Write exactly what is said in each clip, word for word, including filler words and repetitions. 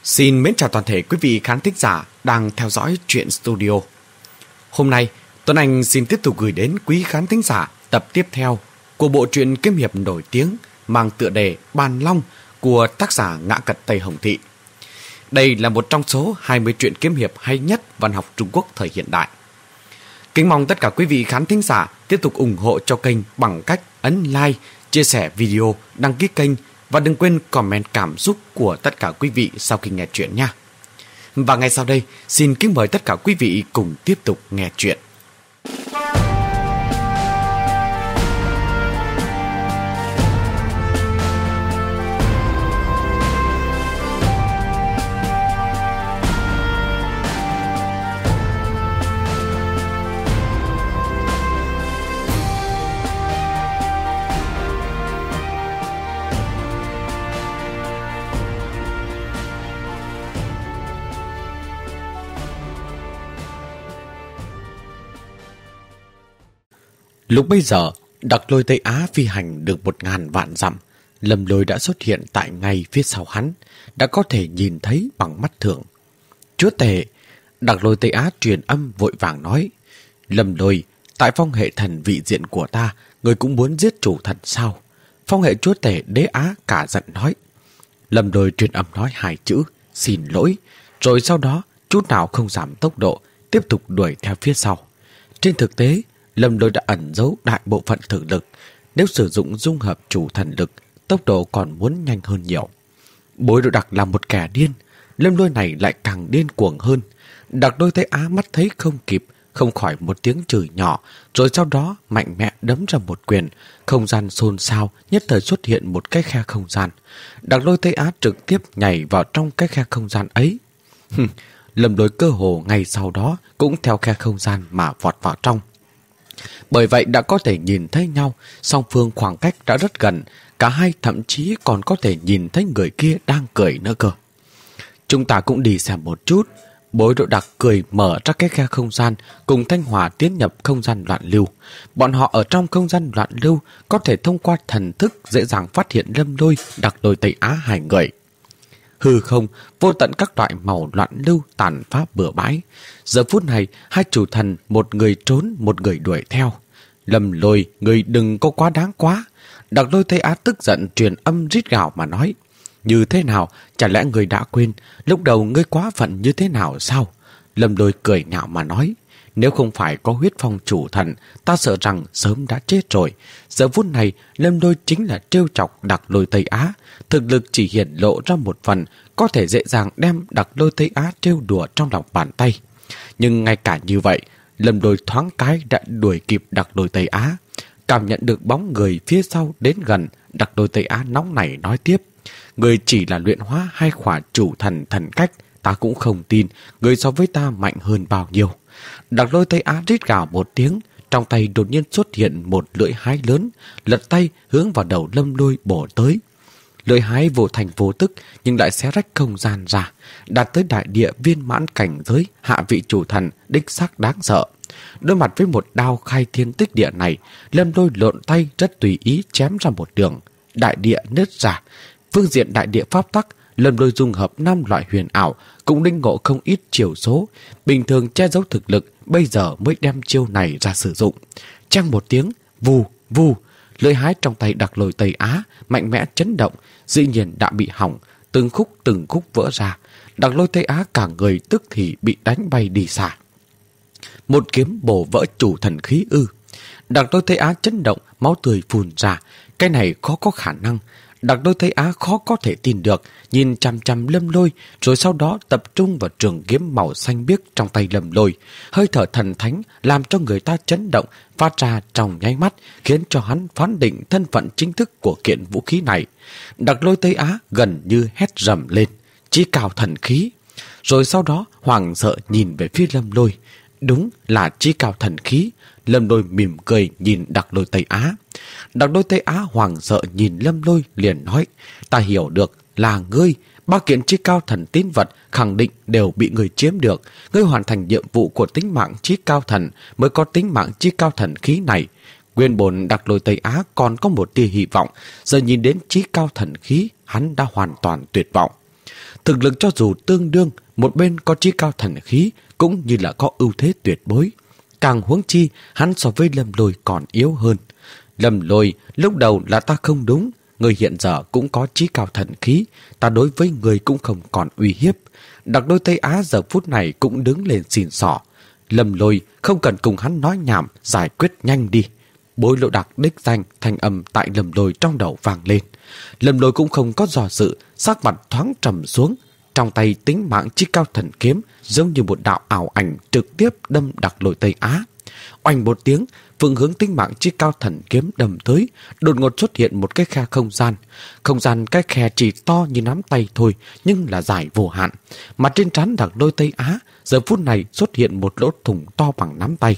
Xin mến chào toàn thể quý vị khán thính giả đang theo dõi Truyện Studio. Hôm nay, Tuấn Anh xin tiếp tục gửi đến quý khán thính giả tập tiếp theo của bộ truyện kiếm hiệp nổi tiếng mang tựa đề Bàn Long của tác giả Ngã Cật Tây Hồng Thị. Đây là một trong số hai mươi truyện kiếm hiệp hay nhất văn học Trung Quốc thời hiện đại. Kính mong tất cả quý vị khán thính giả tiếp tục ủng hộ cho kênh bằng cách ấn like, chia sẻ video, đăng ký kênh và đừng quên comment cảm xúc của tất cả quý vị sau khi nghe chuyện nha. Và ngay sau đây, xin kính mời tất cả quý vị cùng tiếp tục nghe chuyện. Lúc bây giờ, Đặc Lôi Tây Á phi hành được một ngàn vạn dặm. Lâm Lôi đã xuất hiện tại ngay phía sau hắn, đã có thể nhìn thấy bằng mắt thường. Chúa tể, Đặc Lôi Tây Á truyền âm vội vàng nói: Lâm Lôi, tại phong hệ thần vị diện của ta, người cũng muốn giết chủ thần sao? Phong hệ chúa tể Đế Á cả giận nói. Lâm Lôi truyền âm nói hai chữ xin lỗi, rồi sau đó chút nào không giảm tốc độ, tiếp tục đuổi theo phía sau. Trên thực tế, Lâm Lôi đã ẩn giấu đại bộ phận thực lực. Nếu sử dụng dung hợp chủ thần lực, tốc độ còn muốn nhanh hơn nhiều. Bối Độ Đặc là một kẻ điên, Lâm Lôi này lại càng điên cuồng hơn. Đặc Lôi Tây Á mắt thấy không kịp, không khỏi một tiếng chửi nhỏ, rồi sau đó mạnh mẽ đấm ra một quyền. Không gian xôn xao, nhất thời xuất hiện một cái khe không gian. Đặc Lôi Tây Á trực tiếp nhảy vào trong cái khe không gian ấy. Lâm Lôi cơ hồ ngay sau đó cũng theo khe không gian mà vọt vào trong. Bởi vậy đã có thể nhìn thấy nhau, song phương khoảng cách đã rất gần, cả hai thậm chí còn có thể nhìn thấy người kia đang cười nữa cơ. Chúng ta cũng đi xem một chút. Bối Độ Đặc cười mở ra cái khe không gian, cùng Thanh Hòa tiến nhập không gian loạn lưu. Bọn họ ở trong không gian loạn lưu có thể thông qua thần thức dễ dàng phát hiện Lâm Lôi, Đặc Lôi Tây Á hai người. Hư không, vô tận các loại màu loạn lưu tàn phá bừa bãi. Giờ phút này, hai chủ thần, một người trốn, một người đuổi theo. Lâm Lôi, người đừng có quá đáng quá. Đặc Lôi Tây Á tức giận truyền âm rít gào mà nói. Như thế nào, chả lẽ người đã quên, lúc đầu ngươi quá phận như thế nào sao? Lâm Lôi cười nhạo mà nói. Nếu không phải có huyết phong chủ thần, ta sợ rằng sớm đã chết rồi. Giờ phút này, Lâm Lôi chính là trêu chọc Đặc Lôi Tây Á. Thực lực chỉ hiển lộ ra một phần, có thể dễ dàng đem Đặc Lôi Tây Á trêu đùa trong lòng bàn tay. Nhưng ngay cả như vậy, Lâm Lôi thoáng cái đã đuổi kịp Đặc Lôi Tây Á. Cảm nhận được bóng người phía sau đến gần, Đặc Lôi Tây Á nóng nảy nói tiếp. Người chỉ là luyện hóa hai khỏa chủ thần thần cách, ta cũng không tin người so với ta mạnh hơn bao nhiêu. Đặc Lôi Tây Á rít gào một tiếng, trong tay đột nhiên xuất hiện một lưỡi hái lớn, lật tay hướng vào đầu Lâm Lôi bổ tới. Lưỡi hái vô thành vô tức nhưng lại xé rách không gian ra, đạt tới đại địa viên mãn cảnh giới hạ vị chủ thần đích xác đáng sợ. Đối mặt với một đao khai thiên tích địa này, Lâm Lôi lộn tay rất tùy ý chém ra một đường, đại địa nứt ra. Phương diện đại địa pháp tắc, Lâm Lôi dung hợp năm loại huyền ảo, cũng linh ngộ không ít chiều số, bình thường che giấu thực lực, bây giờ mới đem chiêu này ra sử dụng. Chang một tiếng, vù vù, lưỡi hái trong tay Đặc Lôi Tây Á mạnh mẽ chấn động, dĩ nhiên đã bị hỏng, từng khúc từng khúc vỡ ra. Đặc Lôi Tây Á cả người tức thì bị đánh bay đi xa. Một kiếm bổ vỡ chủ thần khí ư? Đặc Lôi Tây Á chấn động, máu tươi phun ra. Cái này khó có khả năng. Đặc Lôi Tây Á khó có thể tin được, nhìn chằm chằm Lâm Lôi, rồi sau đó tập trung vào trường kiếm màu xanh biếc trong tay Lâm Lôi. Hơi thở thần thánh làm cho người ta chấn động, phát ra trong nháy mắt, khiến cho hắn phán định thân phận chính thức của kiện vũ khí này. Đặc Lôi Tây Á gần như hét rầm lên, chí cao thần khí. Rồi sau đó hoảng sợ nhìn về phía Lâm Lôi. Đúng là chí cao thần khí. Lâm Lôi mỉm cười nhìn Đặc Lôi Tây Á. Đặc Lôi Tây Á hoảng sợ nhìn Lâm Lôi liền nói, ta hiểu được là ngươi, ba kiện chí cao thần tín vật khẳng định đều bị ngươi chiếm được. Ngươi hoàn thành nhiệm vụ của tính mạng chí cao thần mới có tính mạng chí cao thần khí này. Nguyên bổn Đặc Lôi Tây Á còn có một tia hy vọng, giờ nhìn đến chí cao thần khí, hắn đã hoàn toàn tuyệt vọng. Thực lực cho dù tương đương, một bên có trí cao thần khí cũng như là có ưu thế tuyệt đối. Càng huống chi, hắn so với Lâm Lôi còn yếu hơn. Lâm Lôi, lúc đầu là ta không đúng, người hiện giờ cũng có trí cao thần khí, ta đối với người cũng không còn uy hiếp. Đặc Đôi Tây Á giờ phút này cũng đứng lên xìn xỏ. Lâm Lôi, không cần cùng hắn nói nhảm, giải quyết nhanh đi. Bối Lộ Đặc đích danh, thanh âm tại Lâm Lôi trong đầu vang lên. Lâm Lôi cũng không có dò dự, sắc mặt thoáng trầm xuống. Trong tay tính mạng chí cao thần kiếm giống như một đạo ảo ảnh trực tiếp đâm Đặc Lôi Tây Á. Oanh một tiếng, phương hướng tính mạng chí cao thần kiếm đâm tới, đột ngột xuất hiện một cái khe không gian. Không gian cái khe chỉ to như nắm tay thôi, nhưng là dài vô hạn. Mà trên trán Đặc Lôi Tây Á, giờ phút này xuất hiện một lỗ thủng to bằng nắm tay.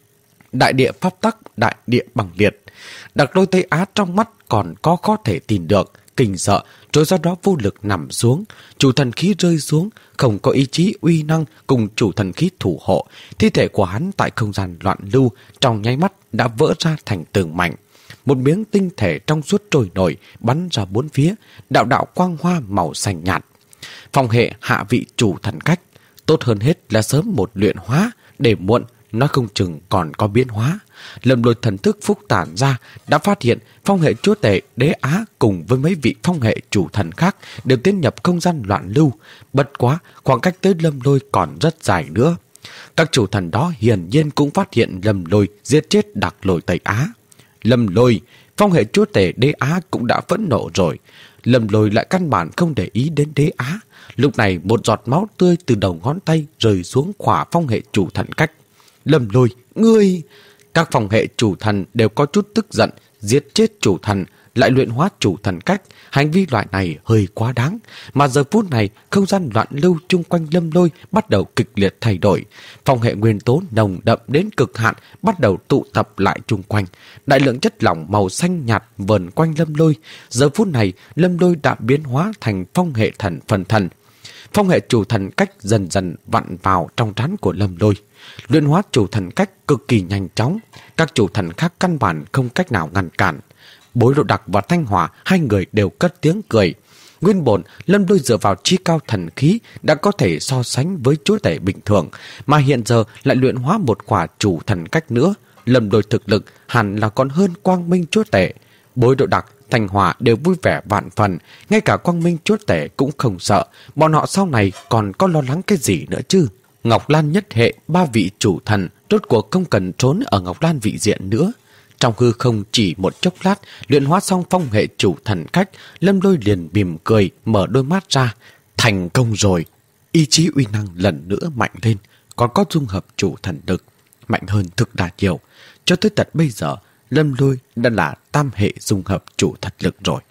Đại địa pháp tắc, đại địa bằng liệt. Đặc Lôi Tây Á trong mắt còn có khó thể tin được, kinh sợ, rồi sau đó vô lực nằm xuống. Chủ thần khí rơi xuống, không có ý chí uy năng cùng chủ thần khí thủ hộ. Thi thể của hắn tại không gian loạn lưu trong nháy mắt đã vỡ ra thành từng mảnh. Một miếng tinh thể trong suốt trôi nổi bắn ra bốn phía, đạo đạo quang hoa màu xanh nhạt. Phong hệ hạ vị chủ thần cách, tốt hơn hết là sớm một luyện hóa, để muộn nói không chừng còn có biến hóa. Lâm Lôi thần thức phúc tản ra, đã phát hiện phong hệ chúa tể Đế Á cùng với mấy vị phong hệ chủ thần khác đều tiến nhập không gian loạn lưu. Bất quá, khoảng cách tới Lâm Lôi còn rất dài nữa. Các chủ thần đó hiển nhiên cũng phát hiện Lâm Lôi giết chết Đặc Lôi Tây Á. Lâm Lôi, phong hệ chúa tể Đế Á cũng đã phẫn nộ rồi. Lâm Lôi lại căn bản không để ý đến Đế Á. Lúc này một giọt máu tươi từ đầu ngón tay rơi xuống khỏa phong hệ chủ thần cách. Lâm Lôi, ngươi... Các phong hệ chủ thần đều có chút tức giận, giết chết chủ thần, lại luyện hóa chủ thần cách. Hành vi loại này hơi quá đáng. Mà giờ phút này, không gian loạn lưu chung quanh Lâm Lôi bắt đầu kịch liệt thay đổi. Phong hệ nguyên tố nồng đậm đến cực hạn bắt đầu tụ tập lại chung quanh. Đại lượng chất lỏng màu xanh nhạt vờn quanh Lâm Lôi. Giờ phút này, Lâm Lôi đã biến hóa thành phong hệ thần phần thần. Phong hệ chủ thần cách dần dần vặn vào trong trán của Lâm Lôi. Luyện hóa chủ thần cách cực kỳ nhanh chóng, các chủ thần khác căn bản không cách nào ngăn cản. Bối Lộ Đặc và Thanh Hỏa hai người đều cất tiếng cười. Nguyên bổn Lâm Lôi dựa vào chí cao thần khí đã có thể so sánh với chúa tể bình thường, mà hiện giờ lại luyện hóa một quả chủ thần cách nữa. Lâm Lôi thực lực hẳn là còn hơn Quang Minh chúa tể. Bối Lộ Đặc, Thanh Hỏa đều vui vẻ vạn phần, ngay cả Quang Minh chúa tể cũng không sợ. Bọn họ sau này còn có lo lắng cái gì nữa chứ? Ngọc Lan nhất hệ, ba vị chủ thần rốt cuộc không cần trốn ở Ngọc Lan vị diện nữa. Trong hư không chỉ một chốc lát, luyện hóa xong phong hệ chủ thần cách, Lâm Lôi liền mỉm cười, mở đôi mắt ra. Thành công rồi! Ý chí uy năng lần nữa mạnh lên, còn có dung hợp chủ thần lực, mạnh hơn thực đà nhiều. Cho tới tận bây giờ, Lâm Lôi đã là tam hệ dung hợp chủ thật lực rồi.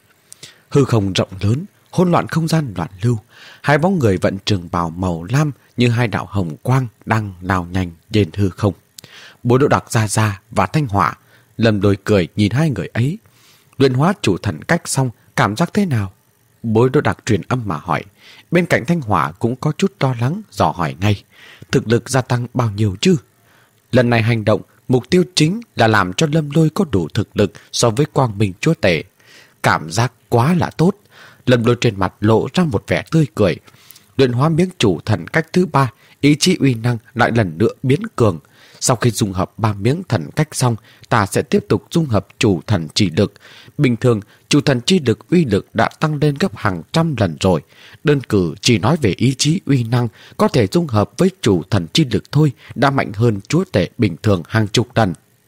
Hư không rộng lớn, hỗn loạn không gian loạn lưu, hai bóng người vận trường bào màu lam như hai đạo hồng quang đang lao nhanh trên hư không. Bối Lộ Đặc, Gia Gia và Thanh Hỏa. Lâm Lôi cười nhìn hai người ấy. Luyện hóa chủ thần cách xong, cảm giác thế nào? Bối Lộ Đặc truyền âm mà hỏi. Bên cạnh Thanh Hỏa cũng có chút lo lắng, dò hỏi ngay. Thực lực gia tăng bao nhiêu chứ? Lần này hành động, mục tiêu chính là làm cho Lâm Lôi có đủ thực lực so với Quang Minh chúa tể. Cảm giác quá là tốt. Lâm Lôi trên mặt lộ ra một vẻ tươi cười. Luyện hóa miếng chủ thần cách thứ ba, ý chí uy năng lại lần nữa biến cường. Sau khi dung hợp ba miếng thần cách xong, ta sẽ tiếp tục dung hợp chủ thần chỉ lực. Bình thường, chủ thần chi lực uy lực đã tăng lên gấp hàng trăm lần rồi. Đơn cử chỉ nói về ý chí uy năng, có thể dung hợp với chủ thần chi lực thôi đã mạnh hơn chúa tể bình thường hàng chục lần.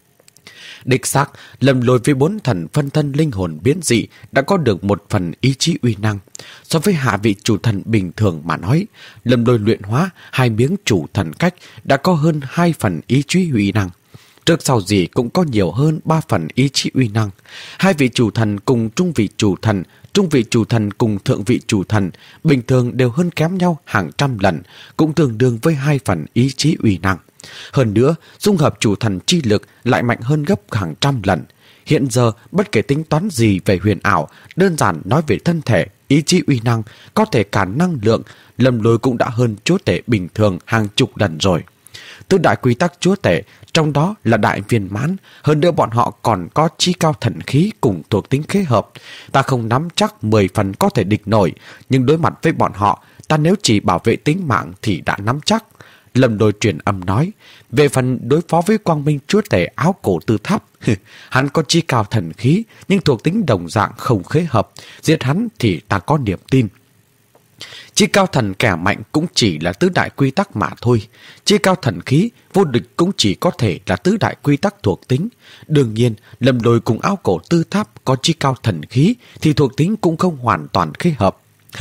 Đích xác, Lâm Lôi với bốn thần phân thân linh hồn biến dị đã có được một phần ý chí uy năng. So với hạ vị chủ thần bình thường mà nói, Lâm Lôi luyện hóa hai miếng chủ thần cách đã có hơn hai phần ý chí uy năng. Trước sau gì cũng có nhiều hơn ba phần ý chí uy năng. Hai vị chủ thần cùng trung vị chủ thần, trung vị chủ thần cùng thượng vị chủ thần bình thường đều hơn kém nhau hàng trăm lần, cũng tương đương với hai phần ý chí uy năng. Hơn nữa, dung hợp chủ thần chi lực lại mạnh hơn gấp hàng trăm lần. Hiện giờ, bất kể tính toán gì về huyền ảo, đơn giản nói về thân thể, ý chí uy năng, có thể cản năng lượng, Lâm Lôi cũng đã hơn chúa tể bình thường hàng chục lần rồi. tứ đại quy tắc chúa tể, trong đó là đại viên mãn. Hơn nữa bọn họ còn có chi cao thần khí cùng thuộc tính khế hợp. Ta không nắm chắc mười phần có thể địch nổi, nhưng đối mặt với bọn họ, ta nếu chỉ bảo vệ tính mạng thì đã nắm chắc. Lâm Lôi truyền âm nói. Về phần đối phó với quang minh chúa tể áo cổ tư tháp, hắn có chi cao thần khí, nhưng thuộc tính đồng dạng không khế hợp. Giết hắn thì ta có niềm tin. Chi cao thần kẻ mạnh cũng chỉ là tứ đại quy tắc mà thôi. Chi cao thần khí, vô địch cũng chỉ có thể là tứ đại quy tắc thuộc tính. Đương nhiên, Lâm Lôi cùng áo cổ tư tháp có chi cao thần khí thì thuộc tính cũng không hoàn toàn khế hợp.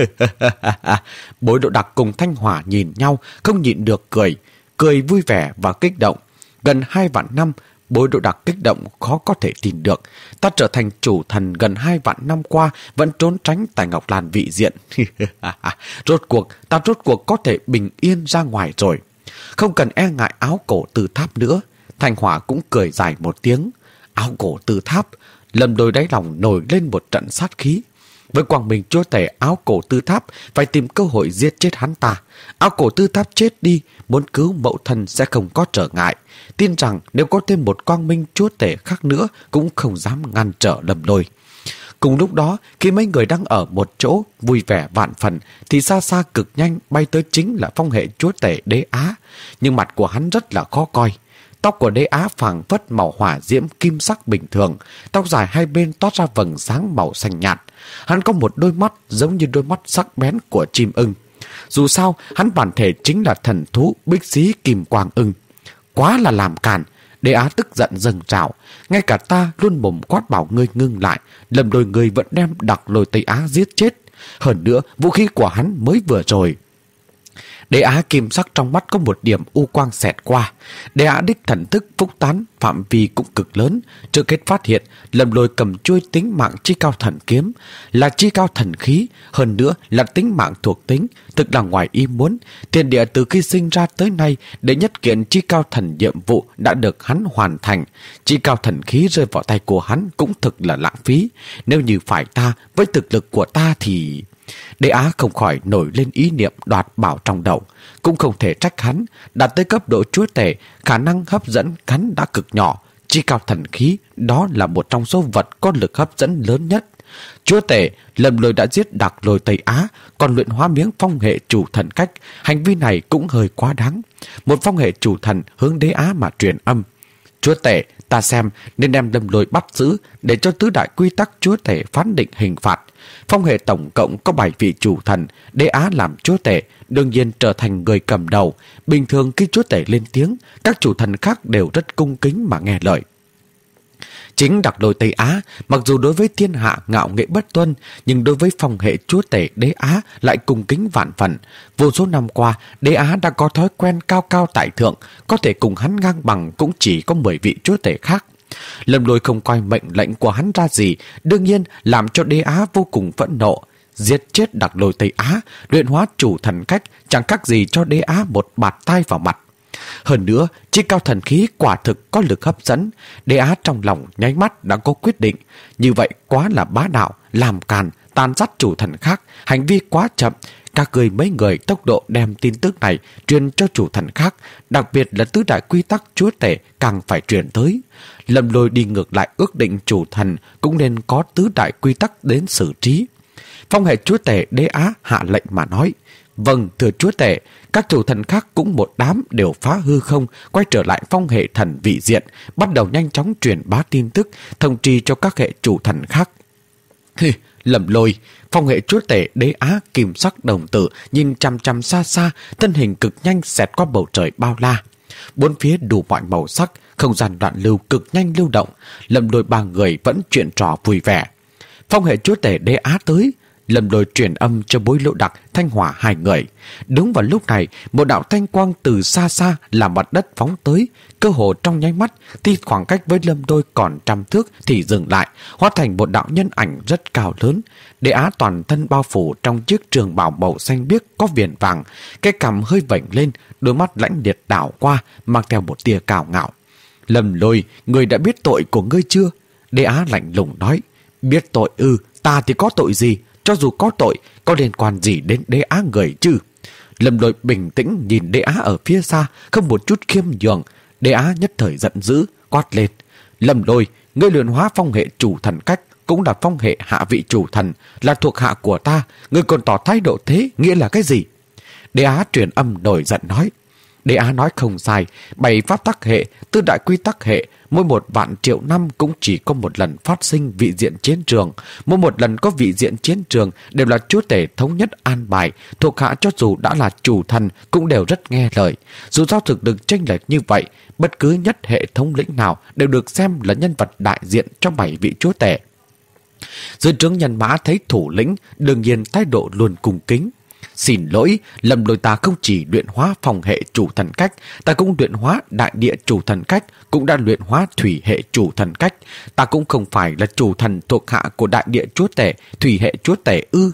Bối Độ Đặc cùng Thanh Hỏa nhìn nhau, không nhịn được cười. Cười vui vẻ và kích động. Gần hai vạn năm, Bối Độ Đặc kích động khó có thể tin được. Ta trở thành chủ thần gần hai vạn năm qua vẫn trốn tránh tại Ngọc Lan vị diện. Rốt cuộc, ta rốt cuộc có thể bình yên ra ngoài rồi. Không cần e ngại áo cổ tư tháp nữa. Thanh Hỏa cũng cười dài một tiếng. Áo cổ tư tháp, Lâm Lôi đáy lòng nổi lên một trận sát khí. Với quang minh chúa tể áo cổ tư tháp, phải tìm cơ hội giết chết hắn ta. Áo cổ tư tháp chết đi, muốn cứu mẫu thân sẽ không có trở ngại. Tin rằng nếu có thêm một quang minh chúa tể khác nữa cũng không dám ngăn trở Lâm Lôi. Cùng lúc đó, khi mấy người đang ở một chỗ vui vẻ vạn phần, thì xa xa cực nhanh bay tới chính là phong hệ chúa tể Đế Á. Nhưng mặt của hắn rất là khó coi. Tóc của Đế Á phảng phất màu hỏa diễm kim sắc bình thường, tóc dài hai bên toát ra vầng sáng màu xanh nhạt. Hắn có một đôi mắt giống như đôi mắt sắc bén của chim ưng. Dù sao, hắn bản thể chính là thần thú bích xí kim quang ưng. Quá là làm càn. Đế Á tức giận dâng trào. Ngay cả ta luôn mồm quát bảo ngươi ngưng lại, Lâm Lôi ngươi vẫn đem Đặc Lôi Tây Á giết chết. Hơn nữa, vũ khí của hắn mới vừa rồi. Đế Á kim sắc trong mắt có một điểm u quang xẹt qua. Đế Á đích thần thức phúc tán, phạm vi cũng cực lớn. Trước hết phát hiện, Lâm Lôi cầm chuôi tính mạng chi cao thần kiếm, là chi cao thần khí, hơn nữa là tính mạng thuộc tính, thực là ngoài ý muốn. Thiên địa từ khi sinh ra tới nay, để nhất kiện chi cao thần nhiệm vụ đã được hắn hoàn thành. Chi cao thần khí rơi vào tay của hắn cũng thực là lãng phí. Nếu như phải ta, với thực lực của ta thì... Đế Á không khỏi nổi lên ý niệm đoạt bảo trong đầu. Cũng không thể trách hắn. Đạt tới cấp độ chúa tể, khả năng hấp dẫn hắn đã cực nhỏ. Chi cao thần khí, đó là một trong số vật có lực hấp dẫn lớn nhất. Chúa tể, Lâm Lôi đã giết Đặc Lôi Tây Á, còn luyện hóa miếng phong hệ chủ thần cách. Hành vi này cũng hơi quá đáng. Một phong hệ chủ thần hướng Đế Á mà truyền âm. Chúa tể, ta xem nên đem Lâm Lôi bắt giữ để cho tứ đại quy tắc chúa tể phán định hình phạt. Phong hệ tổng cộng có bảy vị chủ thần, Đế Á làm chúa tể, đương nhiên trở thành người cầm đầu. Bình thường khi chúa tể lên tiếng, các chủ thần khác đều rất cung kính mà nghe lời. Chính Đặc Lôi Tây Á, mặc dù đối với thiên hạ ngạo nghễ bất tuân, nhưng đối với phong hệ chúa tể Đế Á lại cung kính vạn phần. Vô số năm qua, Đế Á đã có thói quen cao cao tại thượng, có thể cùng hắn ngang bằng cũng chỉ có mười vị chúa tể khác. Lâm Lôi không coi mệnh lệnh của hắn ra gì, đương nhiên làm cho Đế Á vô cùng phẫn nộ. Giết chết Đặc Lôi Tây Á, luyện hóa chủ thần cách, chẳng khác gì cho Đế Á một bạt tai vào mặt. Hơn nữa, chi cao thần khí quả thực có lực hấp dẫn. Đế Á trong lòng nháy mắt đã có quyết định. Như vậy quá là bá đạo, làm càn, tàn sát chủ thần khác, hành vi quá chậm. Các người mấy người tốc độ đem tin tức này truyền cho chủ thần khác, đặc biệt là tứ đại quy tắc chúa tể càng phải truyền tới. Lâm Lôi đi ngược lại ước định chủ thần cũng nên có tứ đại quy tắc đến xử trí. Phong hệ chúa tể Đế Á hạ lệnh mà nói. Vâng, thưa chúa tể, các chủ thần khác cũng một đám đều phá hư không, quay trở lại phong hệ thần vị diện, bắt đầu nhanh chóng truyền bá tin tức, thông tri cho các hệ chủ thần khác. Hì, Lâm Lôi, phong hệ chúa tể Đế Á kim sắc đồng tử nhìn chằm chằm xa xa, thân hình cực nhanh xẹt qua bầu trời bao la. Bốn phía đủ mọi màu sắc, không gian đoạn lưu cực nhanh lưu động. Lâm Lôi ba người vẫn chuyện trò vui vẻ. Phong hệ chúa tể Đế Á tới. Lâm Lôi truyền âm cho Bối Lỗ Đặc, Thanh Hỏa hai người. Đúng vào lúc này, một đạo thanh quang từ xa xa làm mặt đất phóng tới, cơ hồ trong nháy mắt, thì khoảng cách với Lâm Lôi còn trăm thước thì dừng lại, hóa thành một đạo nhân ảnh rất cao lớn. Đế Á toàn thân bao phủ trong chiếc trường bào màu xanh biếc có viền vàng, cái cằm hơi vểnh lên, đôi mắt lãnh liệt đảo qua, mang theo một tia cào ngạo. Lâm Lôi, ngươi đã biết tội của ngươi chưa? Đế Á lạnh lùng nói. Biết tội ư? Ta thì có tội gì? Cho dù có tội, có liên quan gì đến Đế Á người chứ? Lâm Lôi bình tĩnh nhìn Đế Á ở phía xa, không một chút khiêm nhường. Đế Á nhất thời giận dữ, quát lên: Lâm Lôi, ngươi luyện hóa phong hệ chủ thần cách, cũng là phong hệ hạ vị chủ thần, là thuộc hạ của ta, ngươi còn tỏ thái độ thế, nghĩa là cái gì? Đế Á truyền âm nổi giận nói. Đế Á nói không sai, bảy pháp tắc hệ, tư đại quy tắc hệ, mỗi một vạn triệu năm cũng chỉ có một lần phát sinh vị diện chiến trường. Mỗi một lần có vị diện chiến trường đều là chúa tể thống nhất an bài, thuộc hạ cho dù đã là chủ thần cũng đều rất nghe lời. Dù sao thực lực chênh lệch như vậy, bất cứ nhất hệ thống lĩnh nào đều được xem là nhân vật đại diện cho bảy vị chúa tể. Dưới trướng nhân mã thấy thủ lĩnh, đương nhiên thái độ luôn cung kính. Xin lỗi, Lâm Lôi ta không chỉ luyện hóa phòng hệ chủ thần cách, ta cũng luyện hóa đại địa chủ thần cách, cũng đã luyện hóa thủy hệ chủ thần cách. Ta cũng không phải là chủ thần thuộc hạ của đại địa chúa tể, thủy hệ chúa tể ư.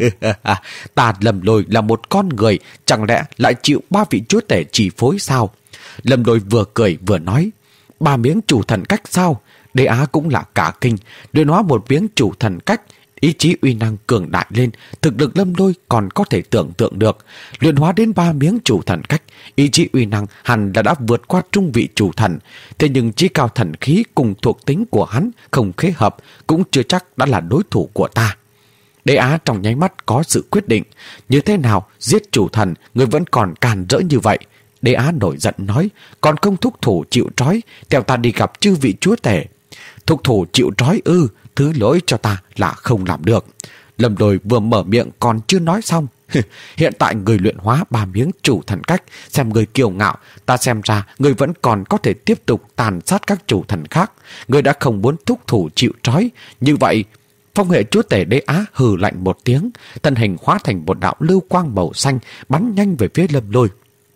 Ta Lâm Lôi là một con người, chẳng lẽ lại chịu ba vị chúa tể chỉ phối sao? Lâm Lôi vừa cười vừa nói, ba miếng chủ thần cách sao? Đế Á cũng là cả kinh, luyện hóa một miếng chủ thần cách, ý chí uy năng cường đại lên, thực lực Lâm Lôi còn có thể tưởng tượng được. Luyện hóa đến ba miếng chủ thần cách, ý chí uy năng hẳn là đã vượt qua trung vị chủ thần. Thế nhưng chí cao thần khí cùng thuộc tính của hắn không khế hợp, cũng chưa chắc đã là đối thủ của ta. Đế Á trong nháy mắt có sự quyết định. Như thế nào giết chủ thần, người vẫn còn càn rỡ như vậy? Đế Á nổi giận nói, còn không thúc thủ chịu trói, theo ta đi gặp chư vị chúa tể. Thúc thủ chịu trói ư? Thứ lỗi cho ta là không làm được. Lâm Lôi vừa mở miệng còn chưa nói xong. Hiện tại người luyện hóa ba miếng chủ thần cách, xem người kiêu ngạo, ta xem ra người vẫn còn có thể tiếp tục tàn sát các chủ thần khác. Người đã không muốn thúc thủ chịu trói. Như vậy, phong hệ chúa tể Đế Á hừ lạnh một tiếng, thân hình hóa thành một đạo lưu quang màu xanh bắn nhanh về phía Lâm Lôi.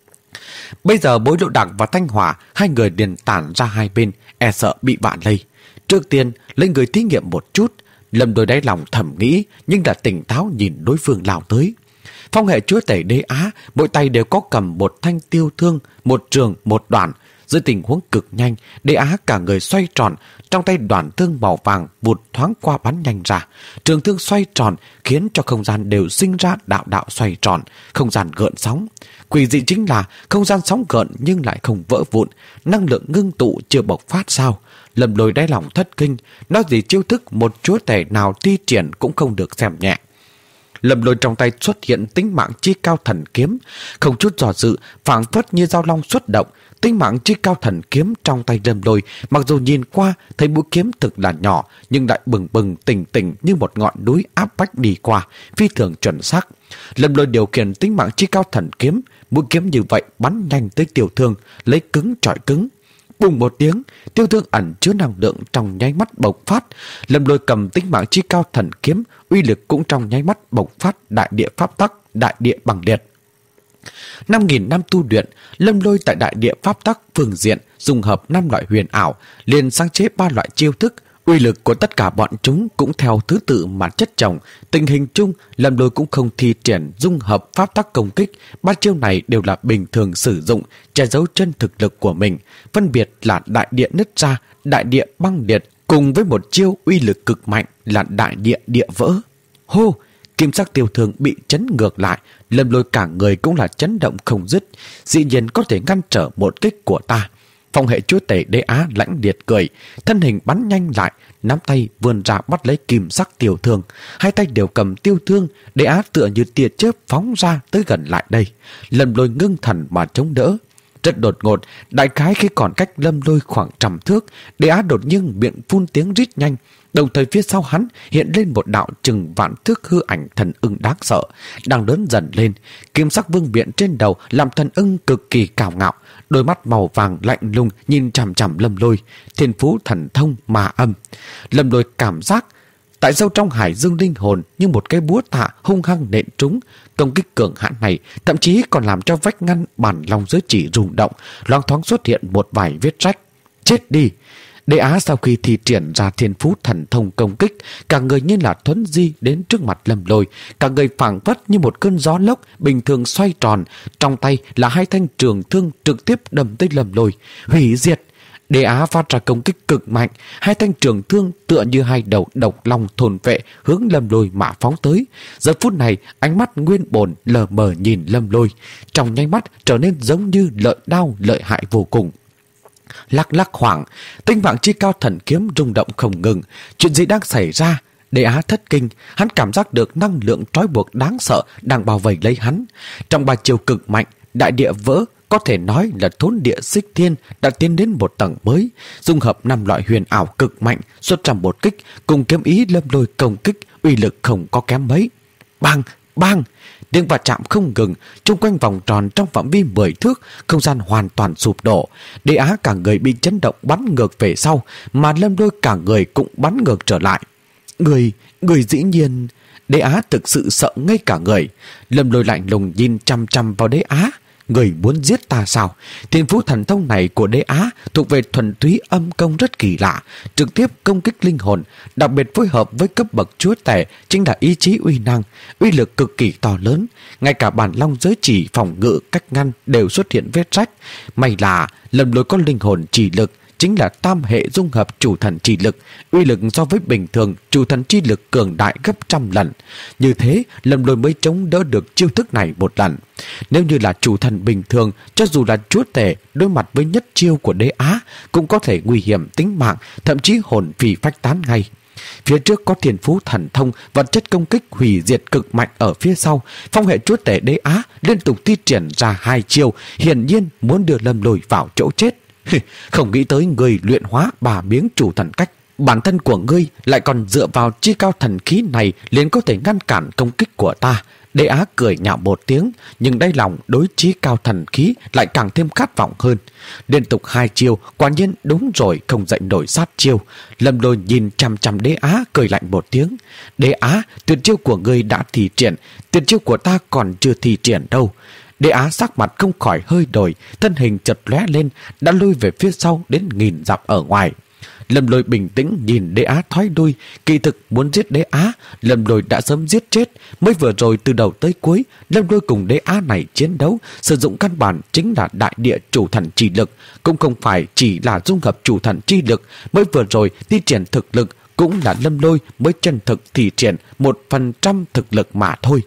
Bây giờ Bối Lộ Đằng và Thanh Hỏa, hai người liền tản ra hai bên, e sợ bị vạ lây. Trước tiên lấy người thí nghiệm một chút. Lâm Lôi đáy lòng thầm nghĩ, nhưng đã tỉnh táo nhìn đối phương lao tới. Phong hệ chúa tể Đế Á, mỗi tay đều có cầm một thanh tiêu thương, một trường, một đoạn. Dưới tình huống cực nhanh, Đế Á cả người xoay tròn, trong tay đoạn thương màu vàng vụt thoáng qua bắn nhanh ra. Trường thương xoay tròn khiến cho không gian đều sinh ra đạo đạo xoay tròn, không gian gợn sóng. Quỷ dị chính là không gian sóng gợn nhưng lại không vỡ vụn, năng lượng ngưng tụ chưa bộc phát sao? Lâm Lôi đáy lòng thất kinh, nói gì chiêu thức một chúa tể nào thi triển cũng không được xem nhẹ. Lâm Lôi trong tay xuất hiện tính mạng chi cao thần kiếm, không chút dò dự, phảng phất như dao long xuất động. Tính mạng chi cao thần kiếm trong tay Lâm Lôi, mặc dù nhìn qua thấy mũi kiếm thực là nhỏ, nhưng lại bừng bừng tỉnh tỉnh như một ngọn núi áp bách đi qua, phi thường chuẩn xác. Lâm Lôi điều khiển tính mạng chi cao thần kiếm, mũi kiếm như vậy bắn nhanh tới Tiêu Thương, lấy cứng chọi cứng. Bùng một tiếng, tiêu thương ẩn chứa năng lượng trong nháy mắt bộc phát. Lâm Lôi cầm tính mạng chi cao thần kiếm, uy lực cũng trong nháy mắt bộc phát đại địa pháp tắc, đại địa bằng liệt. Năm nghìn năm tu luyện, Lâm Lôi tại đại địa pháp tắc phương diện dùng hợp năm loại huyền ảo, liền sáng chế ba loại chiêu thức. Uy lực của tất cả bọn chúng cũng theo thứ tự mà chất chồng. Tình hình chung, Lâm Lôi cũng không thi triển dung hợp pháp tắc công kích. Ba chiêu này đều là bình thường sử dụng, che giấu chân thực lực của mình. Phân biệt là đại địa nứt ra, đại địa băng liệt, cùng với một chiêu uy lực cực mạnh là đại địa địa vỡ. Hô! Kim sắc tiêu thương bị chấn ngược lại, Lâm Lôi cả người cũng là chấn động không dứt, dĩ nhiên có thể ngăn trở một kích của ta. Phong hệ chúa tể Đế Á lãnh liệt cười, thân hình bắn nhanh lại, nắm tay vươn ra bắt lấy kim sắc tiêu thương, hai tay đều cầm tiêu thương. Đế Á tựa như tia chớp phóng ra tới gần lại đây. Lâm Lôi ngưng thần mà chống đỡ. Rất đột ngột, đại khái khi còn cách Lâm Lôi khoảng trăm thước, Đế Á đột nhiên miệng phun tiếng rít nhanh. Đồng thời phía sau hắn hiện lên một đạo chừng vạn thước hư ảnh thần ưng đáng sợ, đang lớn dần lên. Kim sắc vương miện trên đầu làm thần ưng cực kỳ cào ngạo, đôi mắt màu vàng lạnh lùng nhìn chằm chằm Lâm Lôi. Thiên phú thần thông mà âm. Lâm Lôi cảm giác tại sâu trong hải dương linh hồn như một cái búa tạ hung hăng nện trúng. Công kích cường hãn này thậm chí còn làm cho vách ngăn bản lòng giới chỉ rung động, loáng thoáng xuất hiện một vài vết rách. Chết đi! Đế Á sau khi thi triển ra thiên phú thần thông công kích, cả người như là thuấn di đến trước mặt Lâm Lôi, cả người phảng phất như một cơn gió lốc bình thường xoay tròn, trong tay là hai thanh trường thương trực tiếp đâm tới Lâm Lôi. Hủy diệt! Đế Á phát ra công kích cực mạnh, hai thanh trường thương tựa như hai đầu độc long thôn vệ hướng Lâm Lôi mà phóng tới. Giờ phút này, ánh mắt Nguyên Bổn lờ mờ nhìn Lâm Lôi, trong nháy mắt trở nên giống như lợi đao lợi hại vô cùng. Lắc lắc hoảng, tinh vạn chi cao thần kiếm rung động không ngừng. Chuyện gì đang xảy ra? Đế Á thất kinh, hắn cảm giác được năng lượng trói buộc đáng sợ đang bao vây lấy hắn. Trong ba chiều cực mạnh, đại địa vỡ, có thể nói là thốn địa xích thiên đã tiến đến một tầng mới, dung hợp năm loại huyền ảo cực mạnh xuất ra một kích, cùng kiếm ý Lâm Lôi công kích, uy lực không có kém mấy. Bang, bang, tiếng va chạm không ngừng, chung quanh vòng tròn trong phạm vi mười thước, không gian hoàn toàn sụp đổ. Đế Á cả người bị chấn động bắn ngược về sau, mà Lâm Lôi cả người cũng bắn ngược trở lại. Người, người dĩ nhiên... Đế Á thực sự sợ ngây cả người. Lâm Lôi lạnh lùng nhìn chăm chăm vào Đế Á. Người muốn giết ta sao? Thiên phú thần thông này của Đế Á thuộc về thuần túy âm công rất kỳ lạ, trực tiếp công kích linh hồn, đặc biệt phối hợp với cấp bậc chúa tể chính là ý chí uy năng, uy lực cực kỳ to lớn. Ngay cả bản long giới chỉ phòng ngự cách ngăn đều xuất hiện vết rách. May là Lâm Lôi có linh hồn chỉ lực, chính là tam hệ dung hợp chủ thần chi lực, uy lực so với bình thường chủ thần chi lực cường đại gấp trăm lần. Như thế, Lâm Lôi mới chống đỡ được chiêu thức này một lần. Nếu như là chủ thần bình thường, cho dù là chúa tể đối mặt với nhất chiêu của Đế Á cũng có thể nguy hiểm tính mạng, thậm chí hồn phi phách tán ngay. Phía trước có thiên phú thần thông, vật chất công kích hủy diệt cực mạnh ở phía sau. Phong hệ chúa tể Đế Á liên tục thi triển ra hai chiêu, hiển nhiên muốn đưa Lâm Lôi vào chỗ chết. Không nghĩ tới người luyện hóa bà miếng chủ thần cách, bản thân của ngươi lại còn dựa vào chi cao thần khí này liền có thể ngăn cản công kích của ta. Đế Á cười nhạo một tiếng, nhưng đáy lòng đối chí cao thần khí lại càng thêm khát vọng hơn. Liên tục hai chiêu, quả nhiên đúng rồi, không dậy nổi sát chiêu. Lâm Lôi nhìn chằm chằm Đế Á cười lạnh một tiếng. Đế Á, tuyệt chiêu của ngươi đã thi triển, tuyệt chiêu của ta còn chưa thi triển đâu. Đế Á sắc mặt không khỏi hơi đổi, thân hình chợt lóe lên, đã lui về phía sau đến nghìn dặm ở ngoài. Lâm Lôi bình tĩnh nhìn Đế Á thoái đuôi, kỳ thực muốn giết Đế Á, Lâm Lôi đã sớm giết chết. Mới vừa rồi từ đầu tới cuối, Lâm Lôi cùng Đế Á này chiến đấu, sử dụng căn bản chính là đại địa chủ thần chi lực, cũng không phải chỉ là dung hợp chủ thần chi lực. Mới vừa rồi thi triển thực lực, cũng là Lâm Lôi mới chân thực thi triển một phần trăm thực lực mà thôi.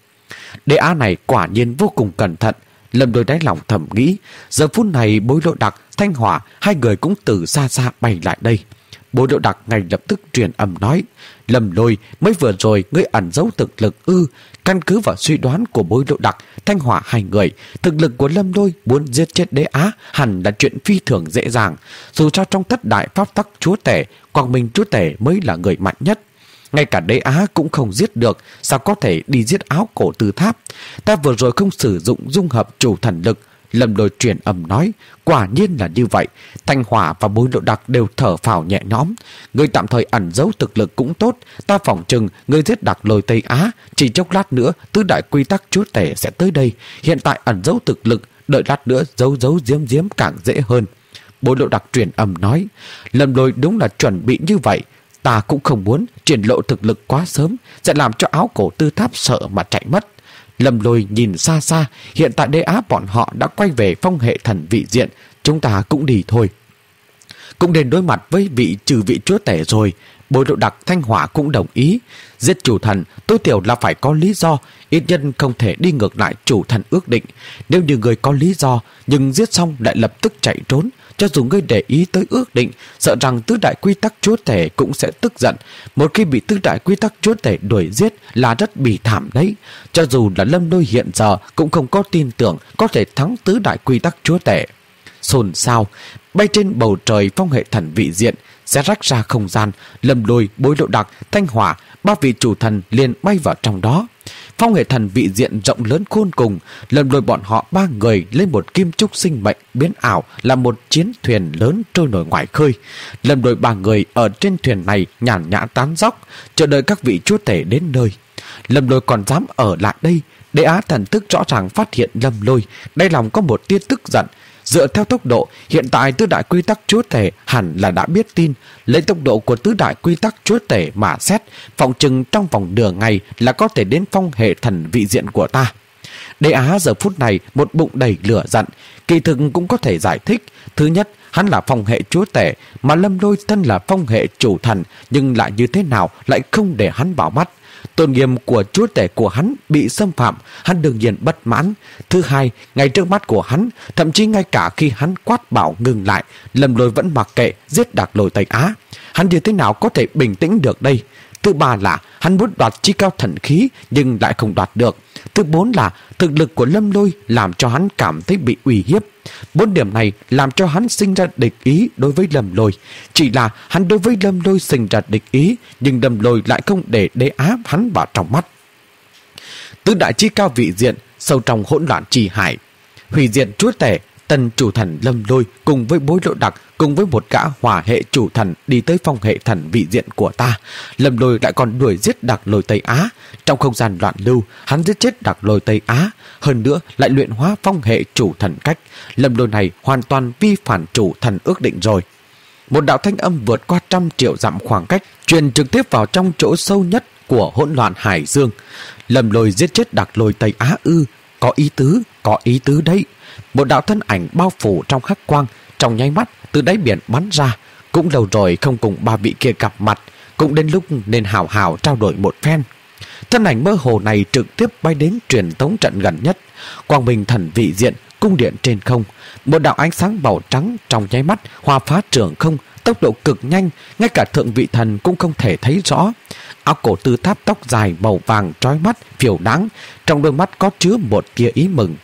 Đế Á này quả nhiên vô cùng cẩn thận. Lâm Lôi đáy lòng thầm nghĩ. Giờ phút này Bối Lộ Đặc, Thanh Hỏa, hai người cũng từ xa xa bay lại đây. Bối Lộ Đặc ngay lập tức truyền âm nói: Lâm Lôi, mới vừa rồi ngươi ẩn giấu thực lực ư? Căn cứ vào suy đoán của Bối Lộ Đặc, Thanh Hỏa hai người, thực lực của Lâm Lôi muốn giết chết Đế Á hẳn là chuyện phi thường dễ dàng. Dù cho trong thất đại pháp tắc chúa tể, Quang Minh chúa tể mới là người mạnh nhất. Ngay cả Đế Á cũng không giết được, sao có thể đi giết Áo Cổ Tư Tháp? Ta vừa rồi không sử dụng dung hợp chủ thần lực. Lâm Lôi truyền âm nói: quả nhiên là như vậy. Thanh Hỏa và Bối Lộ Đặc đều thở phào nhẹ nhõm. Người tạm thời ẩn giấu thực lực cũng tốt, ta phỏng chừng người giết Đặc Lôi Tây Á, chỉ chốc lát nữa tứ đại quy tắc chúa tể sẽ tới đây. Hiện tại ẩn giấu thực lực, đợi lát nữa giấu giấu giếm giếm càng dễ hơn. Bối Lộ Đặc truyền âm nói: Lâm Lôi đúng là chuẩn bị như vậy. Ta cũng không muốn triển lộ thực lực quá sớm, sẽ làm cho Áo Cổ Tư Tháp sợ mà chạy mất. Lâm Lôi nhìn xa xa, hiện tại Đế Á bọn họ đã quay về phong hệ thần vị diện, chúng ta cũng đi thôi. Cũng đến đối mặt với vị trừ vị chúa tể rồi. Bối Lộ Đặc, Thanh Hỏa cũng đồng ý. Giết chủ thần tối thiểu là phải có lý do, ít nhân không thể đi ngược lại chủ thần ước định. Nếu như người có lý do nhưng giết xong lại lập tức chạy trốn, cho dù ngươi để ý tới ước định, sợ rằng tứ đại quy tắc chúa tể cũng sẽ tức giận. Một khi bị tứ đại quy tắc chúa tể đuổi giết là rất bỉ thảm đấy. Cho dù là Lâm Lôi hiện giờ cũng không có tin tưởng có thể thắng tứ đại quy tắc chúa tể. Xôn xao, bay trên bầu trời phong hệ thần vị diện, sẽ rách ra không gian. Lâm Lôi, Bối Lộ Đặc, Thanh Hỏa, ba vị chủ thần liền bay vào trong đó. Phong hệ thần vị diện rộng lớn khôn cùng. Lâm Lôi bọn họ ba người lên một kim trúc sinh mệnh biến ảo là một chiến thuyền lớn trôi nổi ngoài khơi. Lâm Lôi ba người ở trên thuyền này nhàn nhã tán dóc, chờ đợi các vị chúa tể đến nơi. Lâm Lôi còn dám ở lại đây? Đế Á thần thức rõ ràng phát hiện Lâm Lôi, đáy lòng có một tia tức giận. Dựa theo tốc độ, hiện tại tứ đại quy tắc chúa tể hẳn là đã biết tin. Lấy tốc độ của tứ đại quy tắc chúa tể mà xét, phòng chừng trong vòng nửa ngày là có thể đến phong hệ thần vị diện của ta. Đế Á giờ phút này một bụng đầy lửa giận, kỳ thực cũng có thể giải thích. Thứ nhất, hắn là phong hệ chúa tể, mà Lâm Lôi thân là phong hệ chủ thần, nhưng lại như thế nào lại không để hắn vào mắt. Tôn nghiêm của chúa tể của hắn bị xâm phạm, hắn đương nhiên bất mãn. Thứ hai, ngay trước mắt của hắn, thậm chí ngay cả khi hắn quát bảo ngừng lại, Lâm Lôi vẫn mặc kệ giết Đạc Lôi Tây Á. Hắn như thế nào có thể bình tĩnh được đây? Thứ ba là hắn muốn đoạt chi cao thần khí nhưng lại không đoạt được. Thứ bốn là thực lực của Lâm Lôi làm cho hắn cảm thấy bị uy hiếp. Bốn điểm này làm cho hắn sinh ra địch ý đối với Lâm Lôi. Chỉ là hắn đối với Lâm Lôi sinh ra địch ý, nhưng Lâm Lôi lại không để Đế Á hắn vào trong mắt. Tứ đại chi cao vị diện sâu trong hỗn loạn trì hải, hủy diện chúa tể, tân chủ thần Lâm Lôi cùng với Bối Lộ Đặc cùng với một gã hỏa hệ chủ thần đi tới phong hệ thần vị diện của ta. Lâm Lôi lại còn đuổi giết Đạc Lôi Tây Á. Trong không gian loạn lưu, hắn giết chết Đạc Lôi Tây Á, hơn nữa lại luyện hóa phong hệ chủ thần cách. Lâm Lôi này hoàn toàn vi phản chủ thần ước định rồi. Một đạo thanh âm vượt qua trăm triệu dặm khoảng cách, truyền trực tiếp vào trong chỗ sâu nhất của hỗn loạn hải dương. Lâm Lôi giết chết Đạc Lôi Tây Á ư? Có ý tứ, có ý tứ đấy. Một đạo thân ảnh bao phủ trong hắc quang, trong nháy mắt từ đáy biển bắn ra. Cũng lâu rồi không cùng ba vị kia gặp mặt, cũng đến lúc nên hào hào trao đổi một phen. Thân ảnh mơ hồ này trực tiếp bay đến truyền tống trận gần nhất, quang minh thần vị diện, cung điện trên không. Một đạo ánh sáng màu trắng trong nháy mắt hòa phá trường không, tốc độ cực nhanh, ngay cả thượng vị thần cũng không thể thấy rõ. Áo cổ tư tháp tóc dài màu vàng trói mắt, phiêu đáng, trong đôi mắt có chứa một tia ý mừng.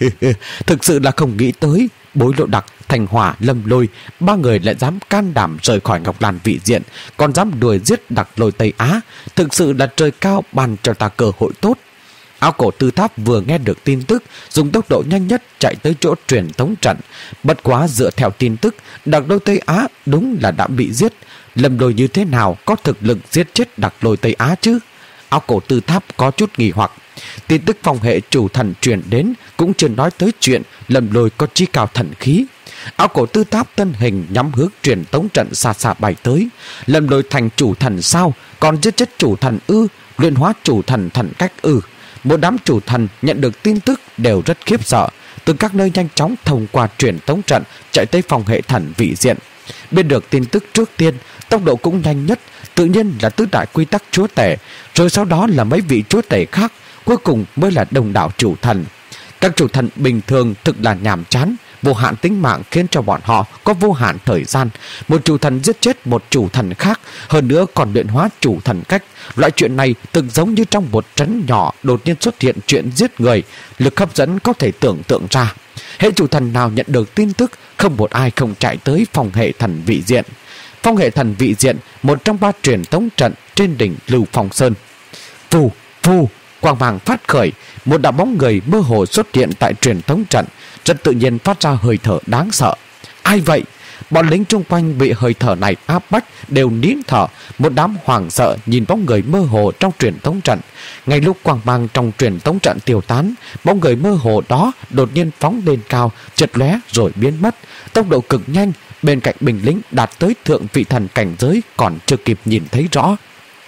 Thực sự là không nghĩ tới, Bối Lộ Đặc, Thành Hỏa, Lâm Lôi, ba người lại dám can đảm rời khỏi Ngọc Lan vị diện, còn dám đuổi giết Đạc Lôi Tây Á. Thực sự là trời cao ban cho ta cơ hội tốt. Áo cổ tư tháp vừa nghe được tin tức, dùng tốc độ nhanh nhất chạy tới chỗ truyền tống trận. Bất quá dựa theo tin tức, Đạc Lôi Tây Á đúng là đã bị giết. Lâm Lôi như thế nào có thực lực giết chết Đạc Lôi Tây Á chứ? Áo cổ tư tháp có chút nghi hoặc. Tin tức phong hệ chủ thần truyền đến cũng chưa nói tới chuyện Lâm Lôi có chi cao thần khí. Áo cổ tư tháp thân hình nhắm hướng truyền tống trận xa xa bay tới. Lâm Lôi thành chủ thần sao? Còn giết chết chủ thần ư? Luyện hóa chủ thần thần cách ư? Một đám chủ thần nhận được tin tức đều rất khiếp sợ, từ các nơi nhanh chóng thông qua truyền tống trận chạy tới phòng hệ thần vị diện. Biết được tin tức trước tiên, tốc độ cũng nhanh nhất, tự nhiên là tứ đại quy tắc chúa tể, rồi sau đó là mấy vị chúa tể khác, cuối cùng mới là đông đảo chủ thần. Các chủ thần bình thường thực là nhàm chán, vô hạn tính mạng khiến cho bọn họ có vô hạn thời gian. Một chủ thần giết chết một chủ thần khác, hơn nữa còn luyện hóa chủ thần cách. Loại chuyện này từng giống như trong một trấn nhỏ đột nhiên xuất hiện chuyện giết người, lực hấp dẫn có thể tưởng tượng ra. Hệ chủ thần nào nhận được tin tức, không một ai không chạy tới phòng hệ thần vị diện. Phong hệ thần vị diện, một trong ba truyền tống trận trên đỉnh Lưu Phong Sơn. Phù, phù, quang mang phát khởi, một đạo bóng người mơ hồ xuất hiện tại truyền tống trận, rất tự nhiên phát ra hơi thở đáng sợ. Ai vậy? Bọn lính chung quanh bị hơi thở này áp bách đều nín thở, một đám hoảng sợ nhìn bóng người mơ hồ trong truyền tống trận. Ngay lúc quang mang trong truyền tống trận tiêu tán, bóng người mơ hồ đó đột nhiên phóng lên cao, chợt lóe rồi biến mất, tốc độ cực nhanh. Bên cạnh binh lính đạt tới thượng vị thần cảnh giới còn chưa kịp nhìn thấy rõ.